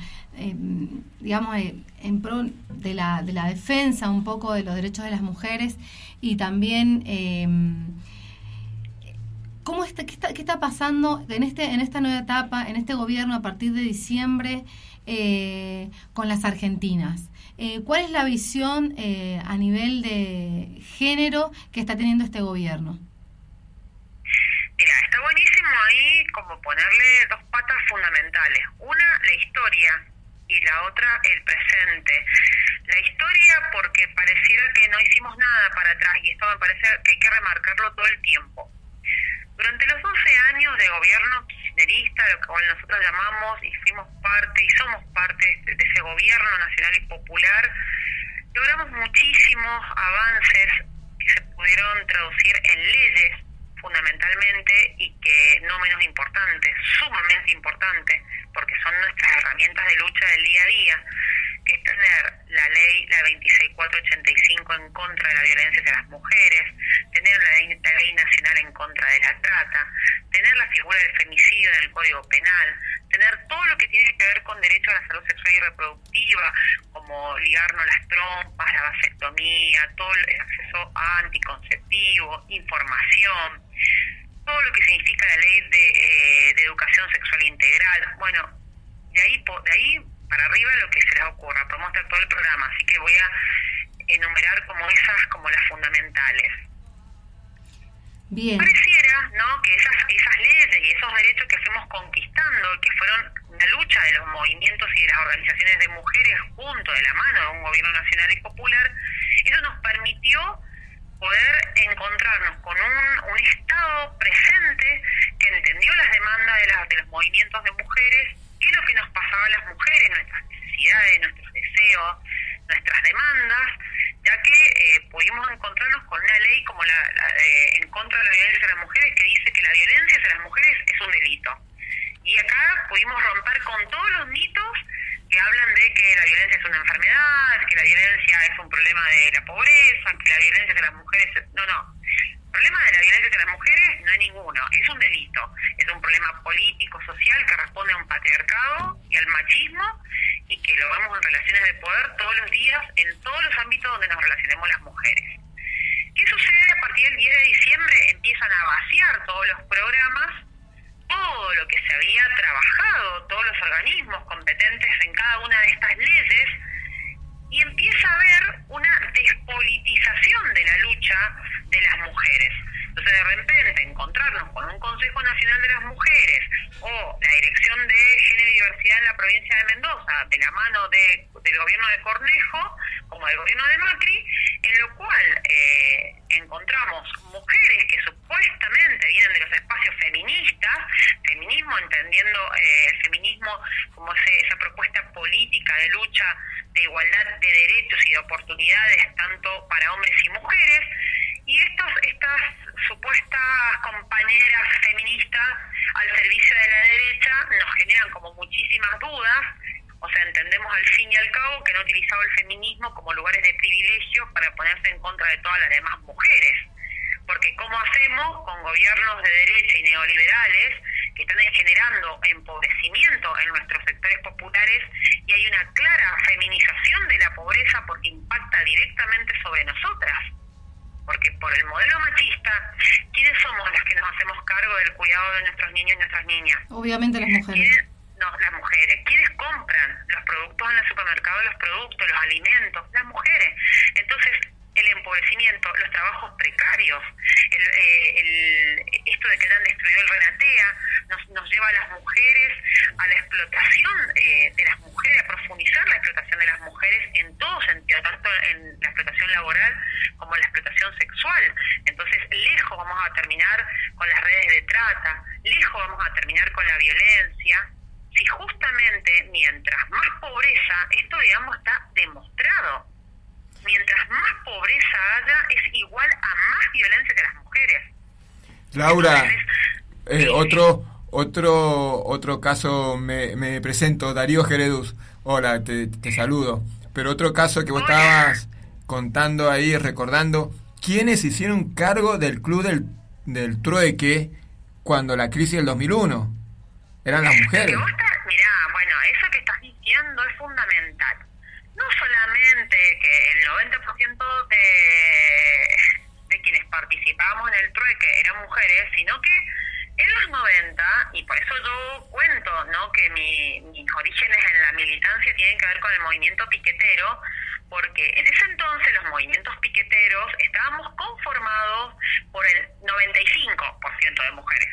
en pro de la defensa un poco de los derechos de las mujeres, y también ¿qué está pasando en esta nueva etapa, en este gobierno a partir de diciembre con las argentinas? ¿Cuál es la visión a nivel de género que está teniendo este gobierno? Mira, está buenísimo ahí como ponerle dos patas fundamentales. Una, la historia, y la otra, el presente. La historia porque pareciera que no hicimos nada para atrás, y esto me parece que hay que remarcarlo todo el tiempo. Durante los 12 años de gobierno kirchnerista, lo que nosotros llamamos y fuimos parte y somos parte de ese gobierno nacional y popular, logramos muchísimos avances que se pudieron traducir en leyes fundamentalmente, y que no menos importantes, sumamente importantes, porque son nuestras herramientas de lucha del día a día, que es tener la ley, la 26485, en contra de la violencia hacia las mujeres, tener la ley nacional en contra de la trata, tener la figura del femicidio en el Código Penal, tener todo lo que tiene que ver con derecho a la salud sexual y reproductiva, como ligarnos las trompas, la vasectomía, todo el acceso a anticonceptivo, información. todo lo que significa la ley de educación sexual integral. Bueno, de ahí para arriba lo que se les ocurra. Podemos hacer todo el programa, así que voy a enumerar como las fundamentales. Bien. Pareciera, ¿no?, que esas leyes y esos derechos que fuimos conquistando, que fueron la lucha de los movimientos y de las organizaciones de mujeres junto de la mano de un gobierno nacional y popular, eso nos permitió poder encontrarnos con un Estado presente que entendió las demandas de los movimientos de mujeres, qué es lo que nos pasaba a las mujeres, nuestras necesidades, nuestros deseos, nuestras demandas, ya que pudimos encontrarnos con una ley como en contra de la violencia de las mujeres, que dice que la violencia hacia las mujeres es un delito. Y acá pudimos romper con todos los mitos que hablan de que la violencia es una enfermedad, que la violencia es un problema de la pobreza, que la violencia de las mujeres... No. El problema de la violencia de las mujeres no hay ninguno, es un delito. Es un problema político, social, que responde a un patriarcado y al machismo, y que lo vemos en relaciones de poder todos los días, en todos los ámbitos donde nos relacionemos las mujeres. ¿Qué sucede a partir del 10 de diciembre? Empiezan a vaciar todos los programas, todo lo que se había trabajado, todos los organismos competentes en cada una de estas leyes, y empieza a haber una despolitización de la lucha de las mujeres. Entonces, de repente, encontrarnos con un Consejo Nacional de las Mujeres o la Dirección de Género y Diversidad en la provincia de Mendoza, de la mano del gobierno de Cornejo, como del gobierno de Macri, en lo cual encontramos mujeres que supuestamente vienen de los espacios feministas, feminismo entendiendo el feminismo como esa propuesta política de lucha de igualdad de derechos y de oportunidades tanto para hombres y mujeres, y estas supuestas compañeras feministas al servicio de la derecha nos generan como muchísimas dudas. O sea, entendemos al fin y al cabo que no utilizaba el feminismo como lugares de privilegio para ponerse en contra de todas las demás mujeres. Porque ¿cómo hacemos con gobiernos de derecha y neoliberales que están generando empobrecimiento en nuestros sectores populares, y hay una clara feminización de la pobreza porque impacta directamente sobre nosotras? Porque por el modelo machista, ¿quiénes somos las que nos hacemos cargo del cuidado de nuestros niños y nuestras niñas? Obviamente las mujeres. Las mujeres. ¿Quiénes compran los productos en el supermercado, los alimentos? Las mujeres. Entonces, el empobrecimiento, los trabajos precarios, esto de que han destruido el Renatea, nos lleva a las mujeres a la explotación de las mujeres, a profundizar la explotación de las mujeres en todo sentido, tanto en la explotación laboral como en la explotación sexual. Entonces, lejos vamos a terminar con las redes de trata, lejos vamos a terminar con la violencia, si justamente mientras más pobreza, esto digamos está demostrado, mientras más pobreza haya, es igual a más violencia que las mujeres. Laura, otro caso, me presento, Darío Geredus. Hola, te saludo. Pero otro caso que vos estabas contando ahí, recordando, ¿quiénes hicieron cargo del club del trueque cuando la crisis del 2001? Eran las mujeres. Mirá, bueno, eso que estás diciendo es fundamental. No solamente que el 90% de quienes participábamos en el trueque eran mujeres, sino que en los 90, y por eso yo cuento, ¿no?, que mis orígenes en la militancia tienen que ver con el movimiento piquetero, porque en ese entonces los movimientos piqueteros estábamos conformados por el 95% de mujeres.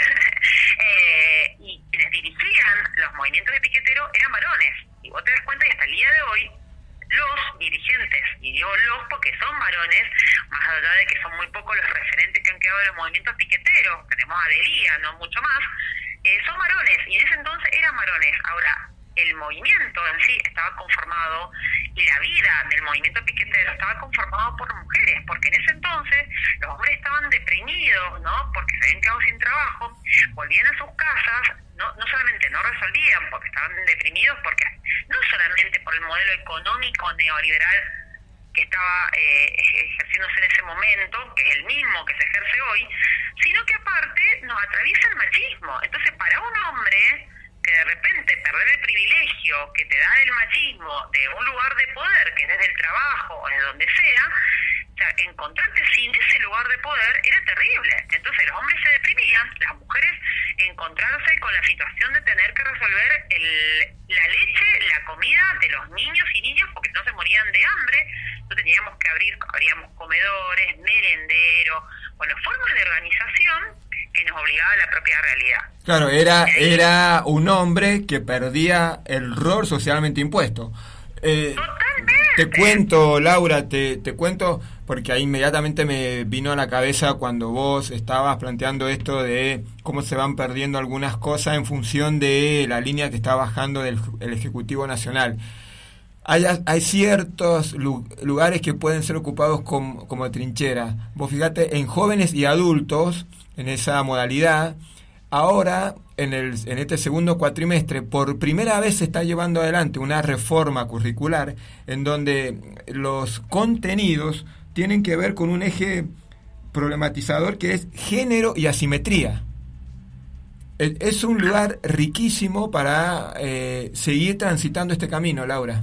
Y quienes dirigían los movimientos de piquetero eran varones. Y vos te das cuenta que hasta el día de hoy los dirigentes, y digo los porque son varones, más allá de que son muy pocos los referentes que han quedado de los movimientos piqueteros, tenemos a Delía, no mucho más, son varones, y en ese entonces eran varones. Ahora, el movimiento en sí estaba conformado, y la vida del movimiento piquetero estaba conformado por mujeres, porque en ese entonces los hombres estaban deprimidos, ¿no?, porque se habían quedado sin trabajo, volvían a sus casas, no solamente no resolvían porque estaban deprimidos, porque no solamente por el modelo económico neoliberal que estaba ejerciéndose en ese momento, que es el mismo que se ejerce hoy, sino que aparte nos atraviesa el machismo. Entonces, para un hombre que de repente perder el privilegio que te da el machismo de un lugar de poder, que es desde el trabajo o de donde sea, se sea, encontrarte sin ese lugar de poder era terrible. Entonces los hombres se deprimían, las mujeres encontrarse con la situación de tener que resolver la leche, la comida de los niños y niñas porque no se morían de hambre. Entonces teníamos que abríamos comedores, merendero, bueno, formas de organización que nos obligaba a la propia realidad. Claro, era un hombre que perdía el rol socialmente impuesto. Te cuento, Laura, te cuento, porque ahí inmediatamente me vino a la cabeza cuando vos estabas planteando esto de cómo se van perdiendo algunas cosas en función de la línea que está bajando el Ejecutivo Nacional. Hay ciertos lugares que pueden ser ocupados como trinchera. Vos fíjate, en jóvenes y adultos, en esa modalidad, ahora, en este segundo cuatrimestre, por primera vez se está llevando adelante una reforma curricular en donde los contenidos tienen que ver con un eje problematizador que es género y asimetría. Es un lugar riquísimo para seguir transitando este camino, Laura.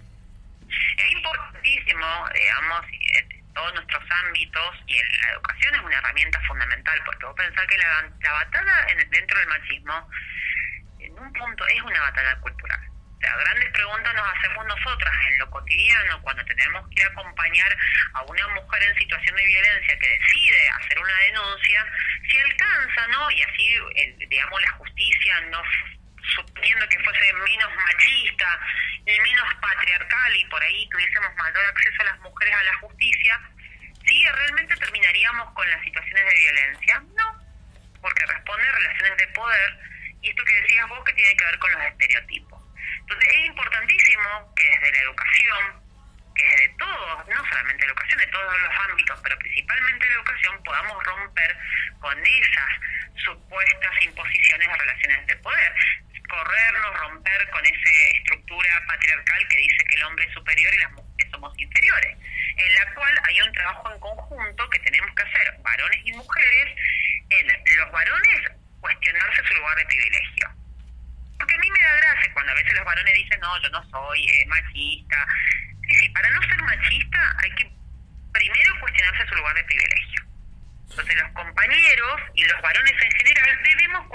Es importantísimo, digamos, en todos nuestros ámbitos, y la educación es una herramienta fundamental, porque vos pensás que la batalla dentro del machismo, en un punto, es una batalla cultural. O sea, grandes preguntas nos hacemos nosotras en lo cotidiano cuando tenemos que ir a acompañar a una mujer en situación de violencia que decide hacer una denuncia, si alcanza, ¿no? Y así, digamos, la justicia no, suponiendo que fuese menos machista y menos patriarcal y por ahí tuviésemos mayor acceso a las mujeres a la justicia, ¿sí realmente terminaríamos con las situaciones de violencia? No, porque responde a relaciones de poder y esto que decías vos que tiene que ver con los estereotipos. Entonces es importantísimo que desde la educación, que desde todos, no solamente la educación, de todos los ámbitos, pero principalmente la educación, podamos romper con esas supuestas imposiciones de relaciones de poder. Corrernos, romper con esa estructura patriarcal que dice que el hombre es superior y las mujeres somos inferiores, en la cual hay un trabajo en conjunto que tenemos que hacer, varones y mujeres, en los varones cuestionarse su lugar de privilegio. Porque a mí me da gracia cuando a veces los varones dicen, no, yo no soy machista. Sí, para no ser machista hay que primero cuestionarse su lugar de privilegio. Entonces los compañeros y los varones en general deben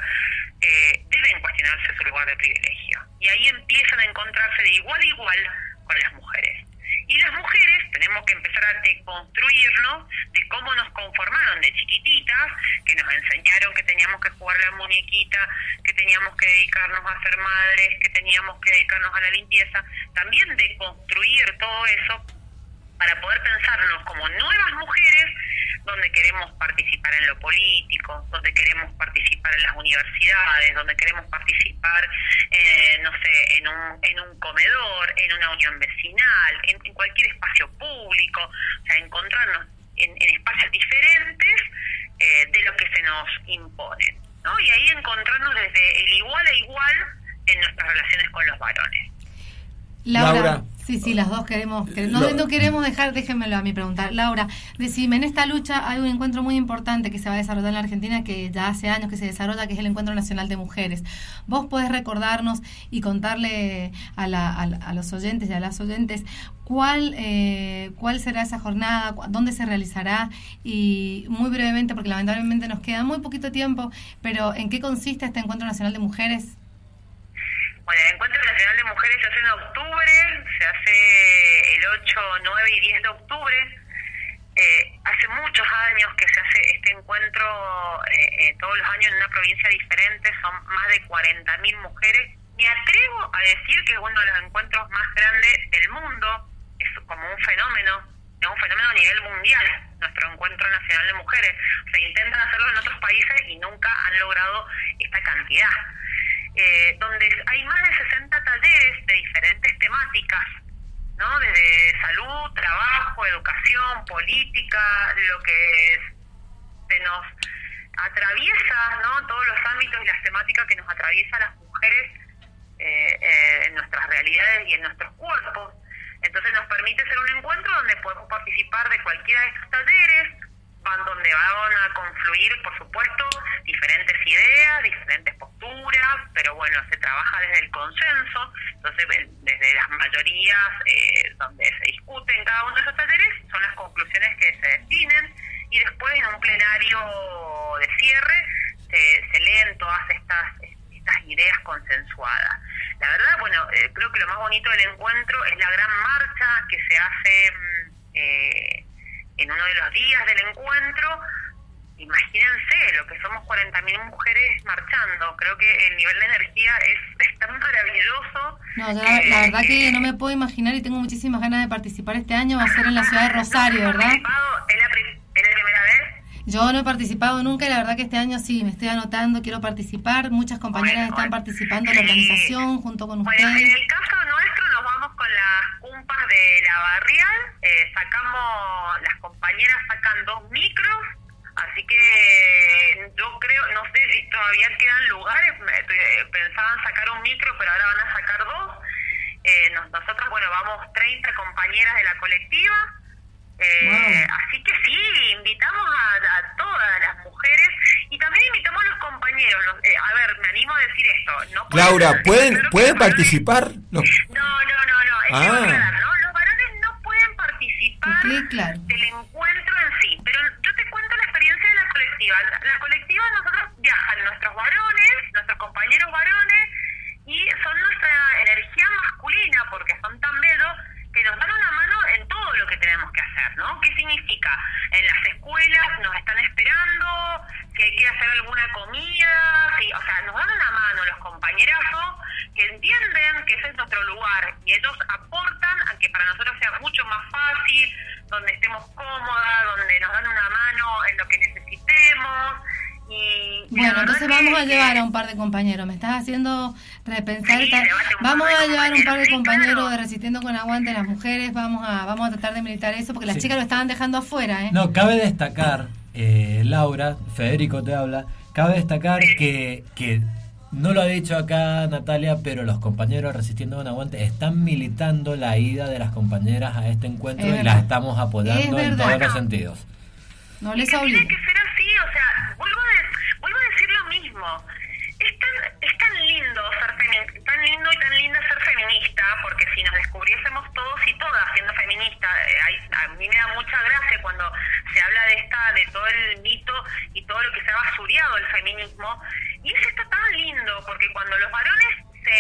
cuestionarse su lugar de privilegio. Y ahí empiezan a encontrarse de igual a igual con las mujeres. Y las mujeres tenemos que empezar a deconstruirnos de cómo nos conformaron de chiquititas, que nos enseñaron que teníamos que jugar la muñequita, que teníamos que dedicarnos a ser madres, que teníamos que dedicarnos a la limpieza. También deconstruir todo eso para poder pensarnos como nuevas mujeres, donde queremos participar en lo político, donde queremos participar en las universidades, donde queremos participar, no sé, en un comedor, en una unión vecinal, en cualquier espacio público, o sea, encontrarnos en espacios diferentes de lo que se nos impone, ¿no? Y ahí encontrarnos desde el igual a igual en nuestras relaciones con los varones. Laura. Sí, las dos queremos, no queremos dejar, déjenmelo a mí preguntar. Laura, decime, en esta lucha hay un encuentro muy importante que se va a desarrollar en la Argentina, que ya hace años que se desarrolla, que es el Encuentro Nacional de Mujeres. ¿Vos podés recordarnos y contarle a los oyentes y a las oyentes cuál será esa jornada, dónde se realizará? Y muy brevemente, porque lamentablemente nos queda muy poquito tiempo, pero ¿en qué consiste este Encuentro Nacional de Mujeres? Bueno, el Encuentro Nacional de Mujeres se hace en octubre, se hace el 8, 9 y 10 de octubre. Hace muchos años que se hace este encuentro, todos los años en una provincia diferente, son más de 40.000 mujeres. Me atrevo a decir que es uno de los encuentros más grandes del mundo, es como un fenómeno, es un fenómeno a nivel mundial, nuestro Encuentro Nacional de Mujeres. O sea, intentan hacerlo en otros países y nunca han logrado esta cantidad. Donde hay más de 60 talleres de diferentes temáticas, ¿no? Desde salud, trabajo, educación, política, lo que se nos atraviesa, ¿no? Todos los ámbitos y las temáticas que nos atraviesan las mujeres en nuestras realidades y en nuestros cuerpos. Entonces nos permite ser un encuentro donde podemos participar de cualquiera de estos talleres, donde van a confluir, por supuesto, diferentes ideas, diferentes posturas, pero bueno, se trabaja desde el consenso, entonces desde las mayorías donde se discuten cada uno de esos talleres son las conclusiones que se definen, y después en un plenario de cierre se leen todas estas ideas consensuadas. La verdad, bueno, creo que lo más bonito del encuentro es la gran marcha que se hace en uno de los días del encuentro. Imagínense lo que somos 40.000 mujeres marchando. Creo que el nivel de energía es tan maravilloso. No, la verdad que no me puedo imaginar y tengo muchísimas ganas de participar este año. Va a ser en la ciudad de Rosario, ¿verdad? ¿Es la primera vez? Yo no he participado nunca y la verdad que este año sí, me estoy anotando, quiero participar. Muchas compañeras están participando en la organización junto con ustedes. Bueno, en el caso nuestro nos vamos con las cumpas de la barrial, las compañeras sacan 2 micros, así que yo creo, no sé si todavía quedan lugares, pensaban sacar un micro, pero ahora van a sacar 2. Nosotros, bueno, vamos 30 compañeras de la colectiva. Así que sí, invitamos a todas las mujeres y también invitamos a los compañeros. A ver, me animo a decir esto. Laura, ¿pueden participar? No. Los varones no pueden participar del encuentro en sí. Pero yo te cuento la experiencia de la colectiva. La colectiva, nosotros viajan nuestros varones, nuestros compañeros varones, y son nuestra energía masculina porque son tan bellos que nos dan una mano en todo lo que tenemos que hacer, ¿no? ¿Qué significa? En las escuelas nos están esperando, si hay que hacer alguna comida, o sea, nos dan una mano los compañerazos que entienden que ese es nuestro lugar y ellos aportan a que para nosotros sea mucho más fácil, donde estemos cómodas, donde nos dan una mano en lo que necesitemos. Bueno, entonces vamos a llevar a un par de compañeros. Me estás haciendo repensar. Vamos a llevar un par de compañeros de Resistiendo con Aguante las Mujeres. Vamos a tratar de militar eso porque las chicas lo estaban dejando afuera. No, cabe destacar, Laura, Federico te habla, cabe destacar que no lo ha dicho acá Natalia, pero los compañeros de Resistiendo con Aguante están militando la ida de las compañeras a este encuentro y las estamos apoyando en todos los sentidos. No les obligo. Tiene que ser así, o sea, vuelvo a decir lo mismo. Es tan lindo tan lindo y tan linda ser feminista, porque si nos descubriésemos todos y todas siendo feministas, a mí me da mucha gracia cuando se habla de todo el mito y todo lo que se ha basureado el feminismo, y es esto tan lindo, porque cuando los varones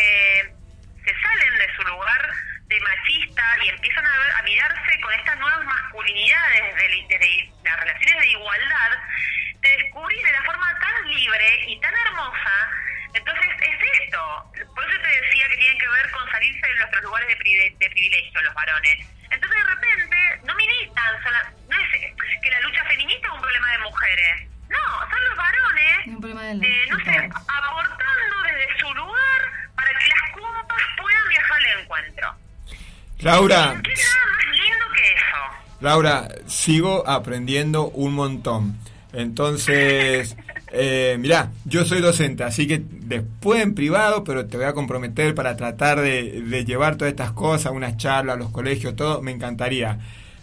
se salen de su lugar de machista y empiezan a mirarse con estas nuevas masculinidades desde las relaciones de igualdad, te descubrís de la forma tan libre y tan hermosa. Entonces es esto, por eso te decía que tiene que ver con salirse de nuestros lugares de privilegio los varones. Entonces de repente no militan, no es que la lucha feminista es un problema de mujeres, no, son los varones aportando desde su lugar para que las cumpas puedan viajar al encuentro. Laura, ¿Qué nada más lindo que eso? Laura, sigo aprendiendo un montón. Entonces, mirá, yo soy docente, así que después en privado, pero te voy a comprometer para tratar de llevar todas estas cosas, unas charlas a los colegios, todo, me encantaría.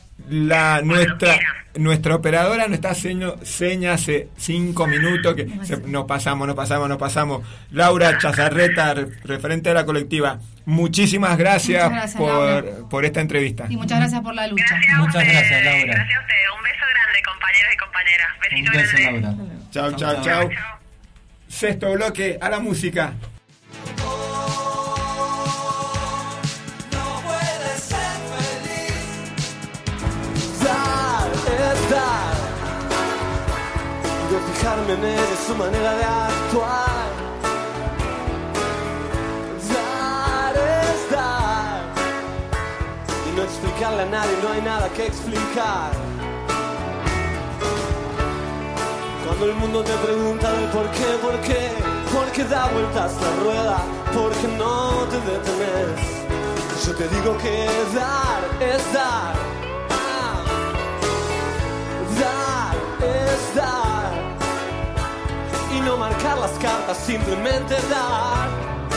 Nuestra operadora nos está haciendo señas hace 5 minutos que nos pasamos. Laura Chazarreta, referente de la colectiva, muchísimas gracias por esta entrevista. Y muchas gracias por la lucha. Muchas gracias, Laura. Gracias a ustedes. Un beso grande, compañeros y compañeras. Besito Un beso, grande. Laura. Chau. Sexto bloque, a la música. Fijarme en él, en su manera de actuar. Dar es dar. Y no explicarle a nadie, no hay nada que explicar. Cuando el mundo te pregunta del por qué, porque da vueltas la rueda, porque no te detenes. Yo te digo que dar es dar. Dar es dar. Y no marcar las cartas, simplemente dar.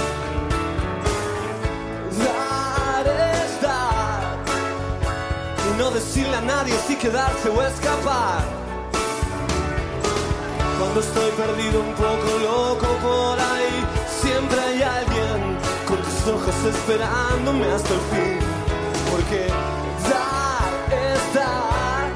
Dar es dar. Y no decirle a nadie si quedarse o escapar. cuando estoy perdido, un poco loco por ahí, siempre hay alguien con tus ojos esperándome hasta el fin. Porque dar es dar,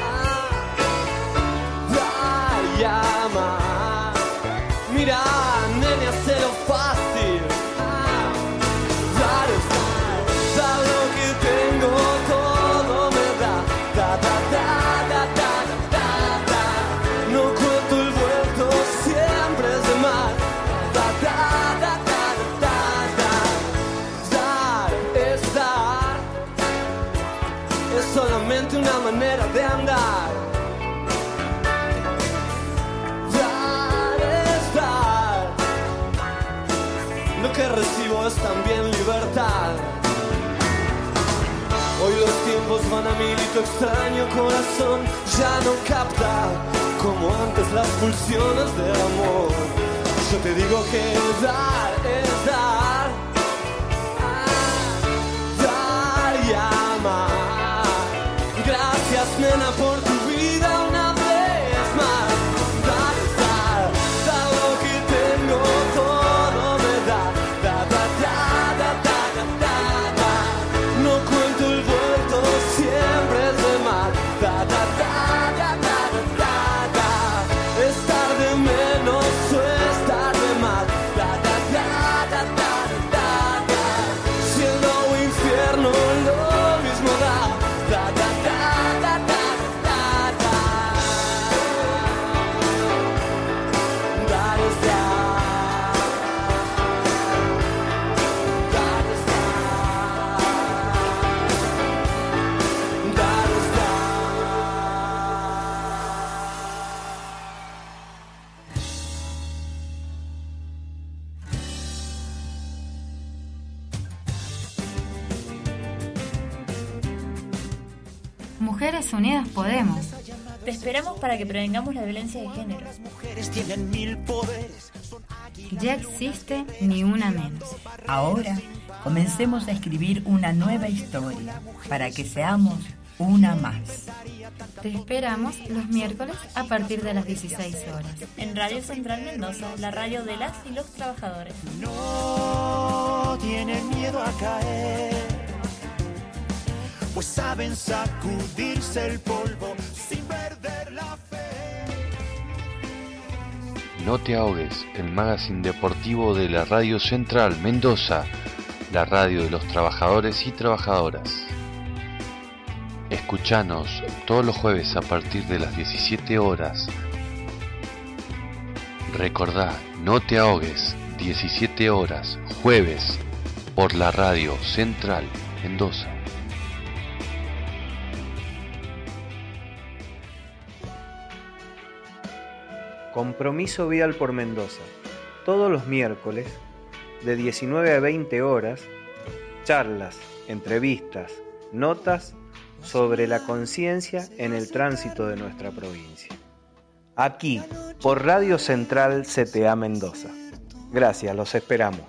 dar y amar. Mira, nene, hacelo fácil. Dar es dar, dar lo que tengo, todo me da. Da, da, da, da, da, da, da. No cuento el vuelto, siempre es de mar. Da, da, da, da, da, da. Dar es dar, es solamente una manera de andar. Dar es dar, lo que recibo es también libertad. Hoy los tiempos van a mil y tu extraño corazón ya no capta como antes las pulsiones del amor. Yo te digo que dar es dar, dar y amar. Gracias, nena, por tu vida una vez más. Dar es dar, dar lo que tengo, todo me da. Da, da, da, da, da, da, da, da. No cuento el vuelto, siempre es de mar. Da, da, da, da, da, da, da, da. Estar de menos o estar de más. Da, da, da, da, da, da, da. Cielo o infierno, lo mismo da. Da, da, da, da, da, da, da. Dar es dar. Dar es dar. Dar es Mujeres Unidas Podemos. Te esperamos para que prevengamos la violencia de género. Tienen mil poderes. Ya existe Ni Una Menos. Ahora comencemos a escribir una nueva historia para que seamos una más. Te esperamos los miércoles a partir de las 16 horas. En Radio Central Mendoza, la radio de las y los trabajadores. No tienen miedo a caer, pues saben sacudirse el polvo sin perder la fe. No te ahogues, el magazine deportivo de la Radio Central Mendoza, la radio de los trabajadores y trabajadoras. Escuchanos todos los jueves a partir de las 17 horas. Recordá, no te ahogues, 17 horas, jueves, por la Radio Central Mendoza. Compromiso Vial por Mendoza. Todos los miércoles, de 19 a 20 horas, charlas, entrevistas, notas sobre la conciencia en el tránsito de nuestra provincia. Aquí, por Radio Central CTA Mendoza. Gracias, los esperamos.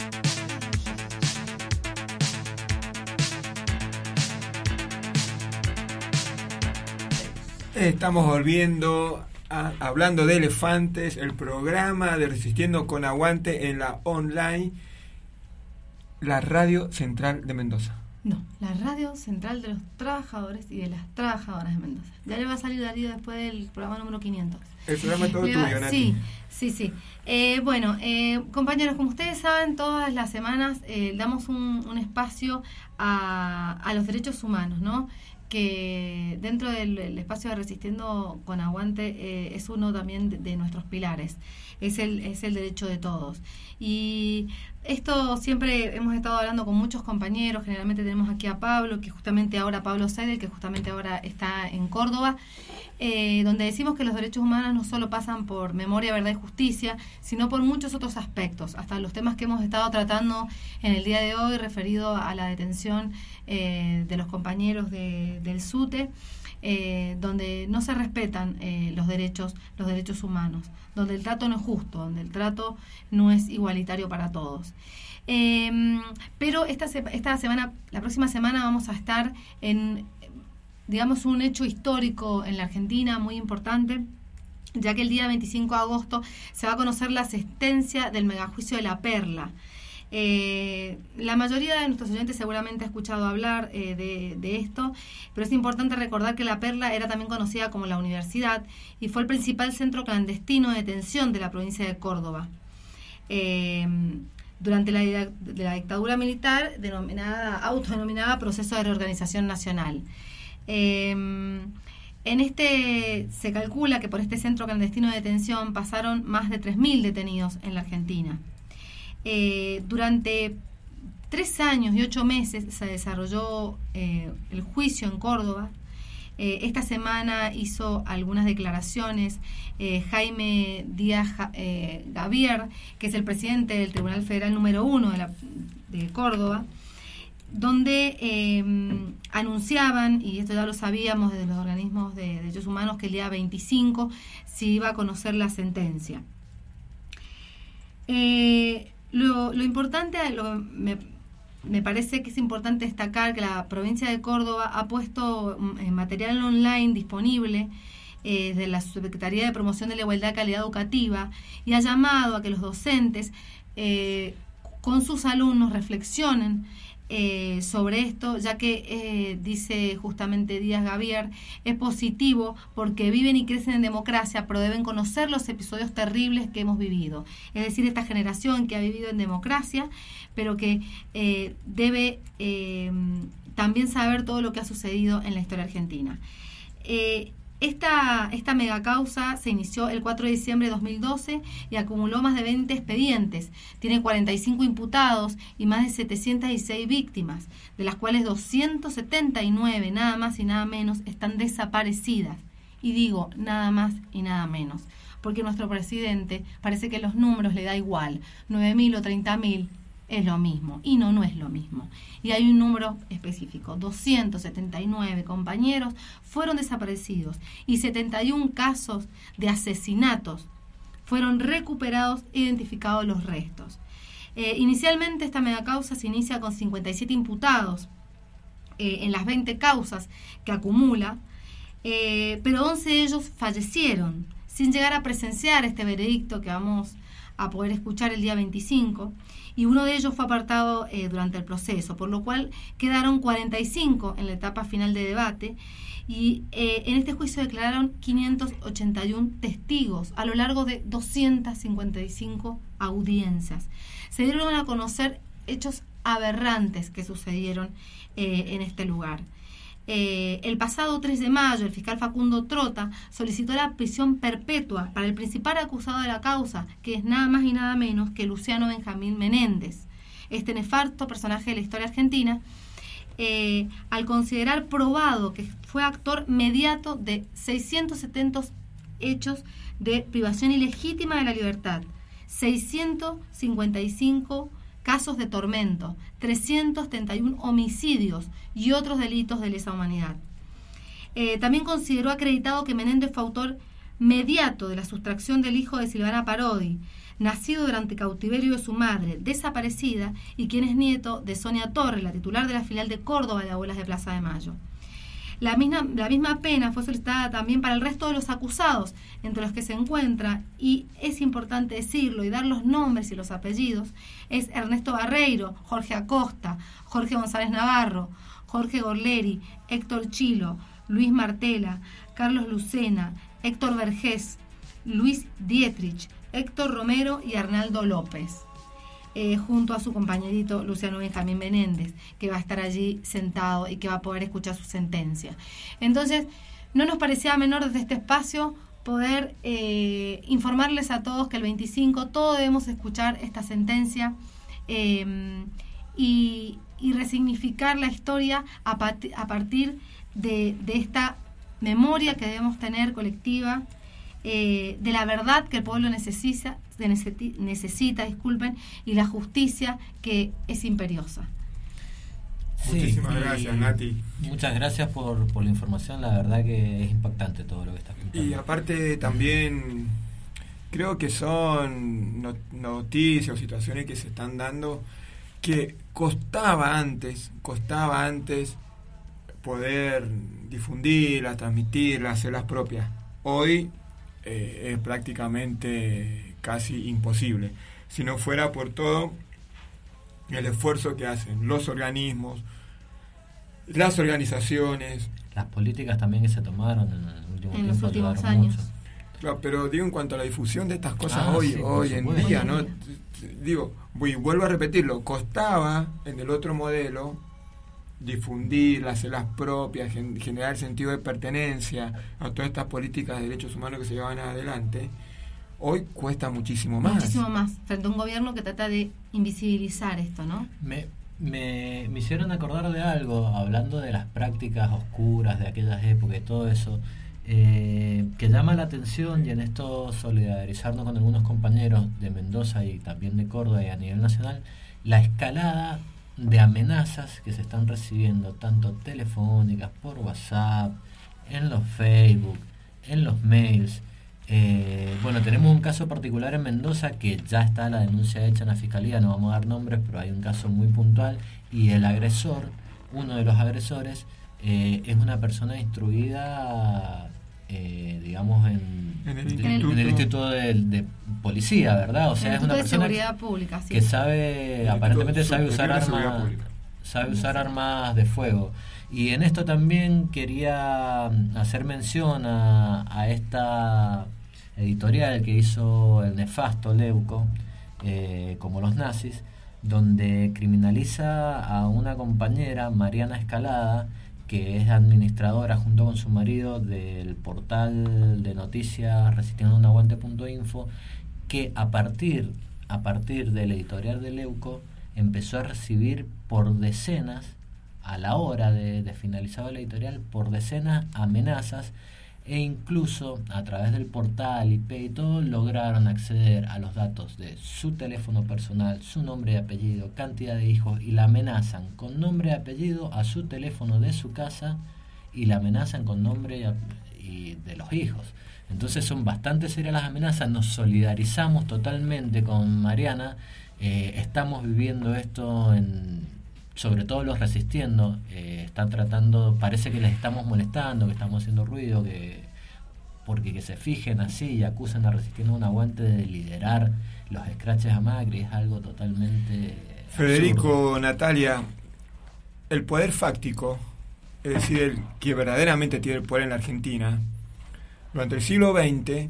Estamos volviendo hablando de elefantes, el programa de Resistiendo con Aguante en la online, la Radio Central de Mendoza. No, la Radio Central de los Trabajadores y de las Trabajadoras de Mendoza. Ya le va a salir Darío después del programa número 500. El programa es todo tuyo, Nati. Sí. Bueno, compañeros, como ustedes saben, todas las semanas damos un espacio a los derechos humanos, ¿no? Que dentro del espacio de Resistiendo con Aguante es uno también de nuestros pilares, es el derecho de todos. Y esto siempre hemos estado hablando con muchos compañeros, generalmente tenemos aquí a Pablo, Pablo Seidel, que justamente ahora está en Córdoba, donde decimos que los derechos humanos no solo pasan por memoria, verdad y justicia, sino por muchos otros aspectos, hasta los temas que hemos estado tratando en el día de hoy, referido a la detención de los compañeros del SUTE, donde no se respetan los derechos humanos, donde el trato no es justo, donde el trato no es igualitario para todos. Pero esta semana, la próxima semana vamos a estar en, digamos, un hecho histórico en la Argentina muy importante, ya que el día 25 de agosto se va a conocer la sentencia del megajuicio de La Perla. La mayoría de nuestros oyentes seguramente ha escuchado hablar de esto, pero es importante recordar que La Perla era también conocida como la Universidad y fue el principal centro clandestino de detención de la provincia de Córdoba. Durante la dictadura militar, autodenominada Proceso de Reorganización Nacional. Se calcula que por este centro clandestino de detención pasaron más de 3.000 detenidos en la Argentina. Durante 3 años y 8 meses se desarrolló el juicio en Córdoba. Esta semana hizo algunas declaraciones Jaime Díaz Gavier, que es el presidente del Tribunal Federal número 1 de Córdoba, donde anunciaban, y esto ya lo sabíamos desde los organismos de derechos humanos, que el día 25 se iba a conocer la sentencia. Lo importante, me parece que es importante destacar que la provincia de Córdoba ha puesto material online disponible de la Subsecretaría de Promoción de la Igualdad y Calidad Educativa y ha llamado a que los docentes con sus alumnos reflexionen sobre esto, ya que dice justamente Díaz Gavier, es positivo porque viven y crecen en democracia, pero deben conocer los episodios terribles que hemos vivido. Es decir, esta generación que ha vivido en democracia, pero que debe también saber todo lo que ha sucedido en la historia argentina. Esta megacausa se inició el 4 de diciembre de 2012 y acumuló más de 20 expedientes. Tiene 45 imputados y más de 706 víctimas, de las cuales 279, nada más y nada menos, están desaparecidas. Y digo nada más y nada menos, porque nuestro presidente parece que los números le da igual, 9.000 o 30.000. Es lo mismo, y no es lo mismo. Y hay un número específico, 279 compañeros fueron desaparecidos y 71 casos de asesinatos fueron recuperados e identificados los restos. Inicialmente esta megacausa se inicia con 57 imputados en las 20 causas que acumula, pero 11 de ellos fallecieron sin llegar a presenciar este veredicto que vamos a poder escuchar el día 25, y uno de ellos fue apartado durante el proceso, por lo cual quedaron 45 en la etapa final de debate, y en este juicio declararon 581 testigos a lo largo de 255 audiencias. Se dieron a conocer hechos aberrantes que sucedieron en este lugar. El pasado 3 de mayo, el fiscal Facundo Trota solicitó la prisión perpetua para el principal acusado de la causa, que es nada más y nada menos que Luciano Benjamín Menéndez, este nefasto personaje de la historia argentina, al considerar probado que fue actor mediato de 670 hechos de privación ilegítima de la libertad, 655 casos de tormento, 331 homicidios y otros delitos de lesa humanidad. También consideró acreditado que Menéndez fue autor mediato de la sustracción del hijo de Silvana Parodi, nacido durante cautiverio de su madre, desaparecida, y quien es nieto de Sonia Torres, la titular de la filial de Córdoba de Abuelas de Plaza de Mayo. La misma pena fue solicitada también para el resto de los acusados, entre los que se encuentra, y es importante decirlo y dar los nombres y los apellidos, es Ernesto Barreiro, Jorge Acosta, Jorge González Navarro, Jorge Gorleri, Héctor Chilo, Luis Martela, Carlos Lucena, Héctor Vergés, Luis Dietrich, Héctor Romero y Arnaldo López, junto a su compañerito Luciano Benjamín Menéndez, que va a estar allí sentado y que va a poder escuchar su sentencia. Entonces, no nos parecía menor desde este espacio poder informarles a todos que el 25 todos debemos escuchar esta sentencia y resignificar la historia a partir de esta memoria que debemos tener colectiva, de la verdad que el pueblo necesita, y la justicia que es imperiosa. Sí, Muchísimas gracias, Nati. Muchas gracias por la información, la verdad que es impactante todo lo que estás contando. Y aparte también creo que son noticias o situaciones que se están dando que costaba antes poder difundirlas, transmitirlas, hacerlas propias. Hoy es prácticamente casi imposible. Si no fuera por todo el esfuerzo que hacen los organismos, las organizaciones, las políticas también que se tomaron en los últimos años. Claro, pero digo, en cuanto a la difusión de estas cosas sí, hoy en día, ¿no? Digo, vuelvo a repetirlo, costaba en el otro modelo difundirlas, hacerlas propias, generar sentido de pertenencia a todas estas políticas de derechos humanos que se llevan adelante. Hoy cuesta muchísimo más. Muchísimo más, frente a un gobierno que trata de invisibilizar esto, ¿no? Me hicieron acordar de algo, hablando de las prácticas oscuras de aquellas épocas y todo eso, que llama la atención, y en esto solidarizarnos con algunos compañeros de Mendoza y también de Córdoba y a nivel nacional, la escalada de amenazas que se están recibiendo, tanto telefónicas, por WhatsApp, en los Facebook, en los mails. Bueno, tenemos un caso particular en Mendoza que ya está la denuncia hecha en la fiscalía, no vamos a dar nombres, pero hay un caso muy puntual, y el agresor, uno de los agresores, es una persona instruida, digamos, en el Instituto de Policía, ¿verdad? O sea, es una persona de seguridad pública, sí, que sabe, aparentemente sabe usar armas de fuego. Y en esto también quería hacer mención a esta editorial que hizo el nefasto Leuco, como los nazis, donde criminaliza a una compañera, Mariana Escalada, que es administradora junto con su marido del portal de noticias resistiendoUnAguante.info, que a partir del editorial de Leuco empezó a recibir por decenas, a la hora de finalizado el editorial, por decenas amenazas, e incluso a través del portal IP y todo, lograron acceder a los datos de su teléfono personal, su nombre y apellido, cantidad de hijos, y la amenazan con nombre y apellido a su teléfono de su casa, y la amenazan con nombre y de los hijos. Entonces son bastante serias las amenazas. Nos solidarizamos totalmente con Mariana. Estamos viviendo esto sobre todo los Resistiendo, están tratando, parece que les estamos molestando, que estamos haciendo ruido, porque que se fijen así y acusan a Resistiendo un Aguante de liderar los escraches a Macri, es algo totalmente Federico, absurdo. Natalia, el poder fáctico, es decir, el que verdaderamente tiene el poder en la Argentina, durante el siglo XX,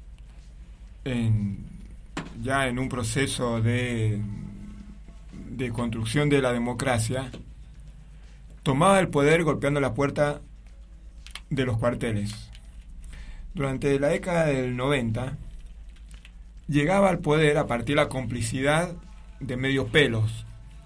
ya en un proceso de construcción de la democracia, tomaba el poder golpeando la puerta de los cuarteles. Durante la década del 90 llegaba al poder a partir de la complicidad de medios pelos,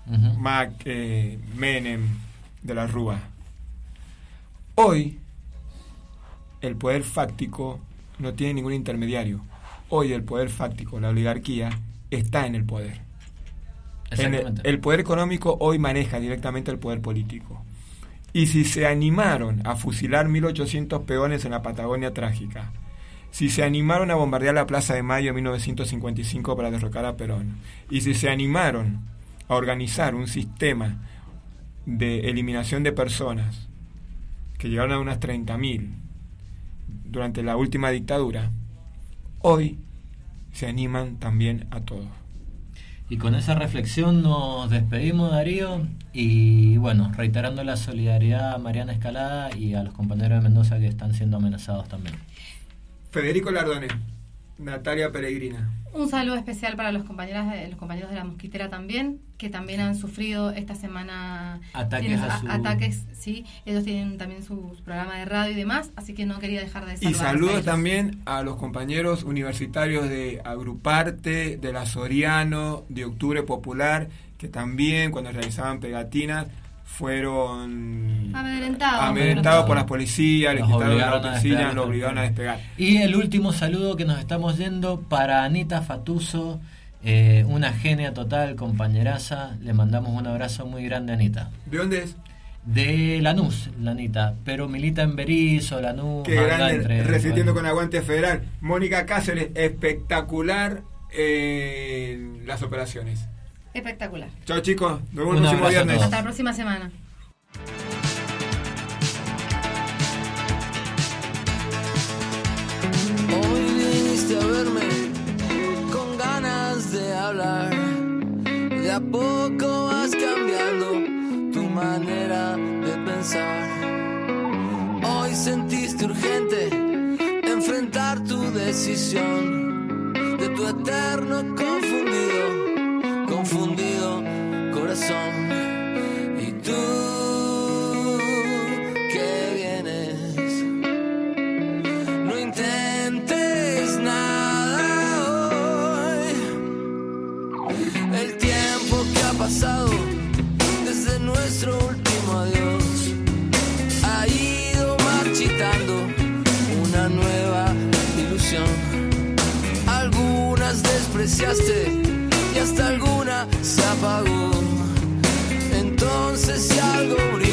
Menem, de la Rúa. Hoy el poder fáctico no tiene ningún intermediario. Hoy el poder fáctico, la oligarquía, está en el poder. El poder económico hoy maneja directamente el poder político. Y si se animaron a fusilar 1.800 peones en la Patagonia trágica, si se animaron a bombardear la Plaza de Mayo en 1955 para derrocar a Perón, y si se animaron a organizar un sistema de eliminación de personas que llegaron a unas 30.000 durante la última dictadura, hoy se animan también a todo. Y con esa reflexión nos despedimos, Darío, y bueno, reiterando la solidaridad a Mariana Escalada y a los compañeros de Mendoza que están siendo amenazados también. Federico Lardone, Natalia Peregrina. Un saludo especial para los compañeros de la Mosquitera también, que también han sufrido esta semana ataques, sí. Ellos tienen también su programa de radio y demás, así que no quería dejar de saludar. Y saludos también a los compañeros universitarios de Agruparte, de la Soriano, de Octubre Popular, que también cuando realizaban pegatinas fueron amedrentados por las policías, les quitaron la utensilla, lo obligaron a despegar. Y el último saludo que nos estamos yendo para Anita Fatuso, una genia total, compañeraza. Le mandamos un abrazo muy grande a Anita. ¿De dónde es? De Lanús, la Anita, pero milita en Berizo, Lanús. Qué grande, Resistiendo con Aguante Federal. Mónica Cáceres, espectacular en las operaciones. Espectacular. Chao chicos, nos vemos el próximo viernes. Hasta la próxima semana. Hoy a poco vas cambiando tu manera de pensar. Hoy sentiste urgente enfrentar tu decisión de tu eterno confundido corazón. Y tú que vienes, no intentes nada hoy. El tiempo que ha pasado desde nuestro último adiós ha ido marchitando una nueva ilusión. Algunas despreciaste y hasta alguna se apagó. Entonces si algo brilla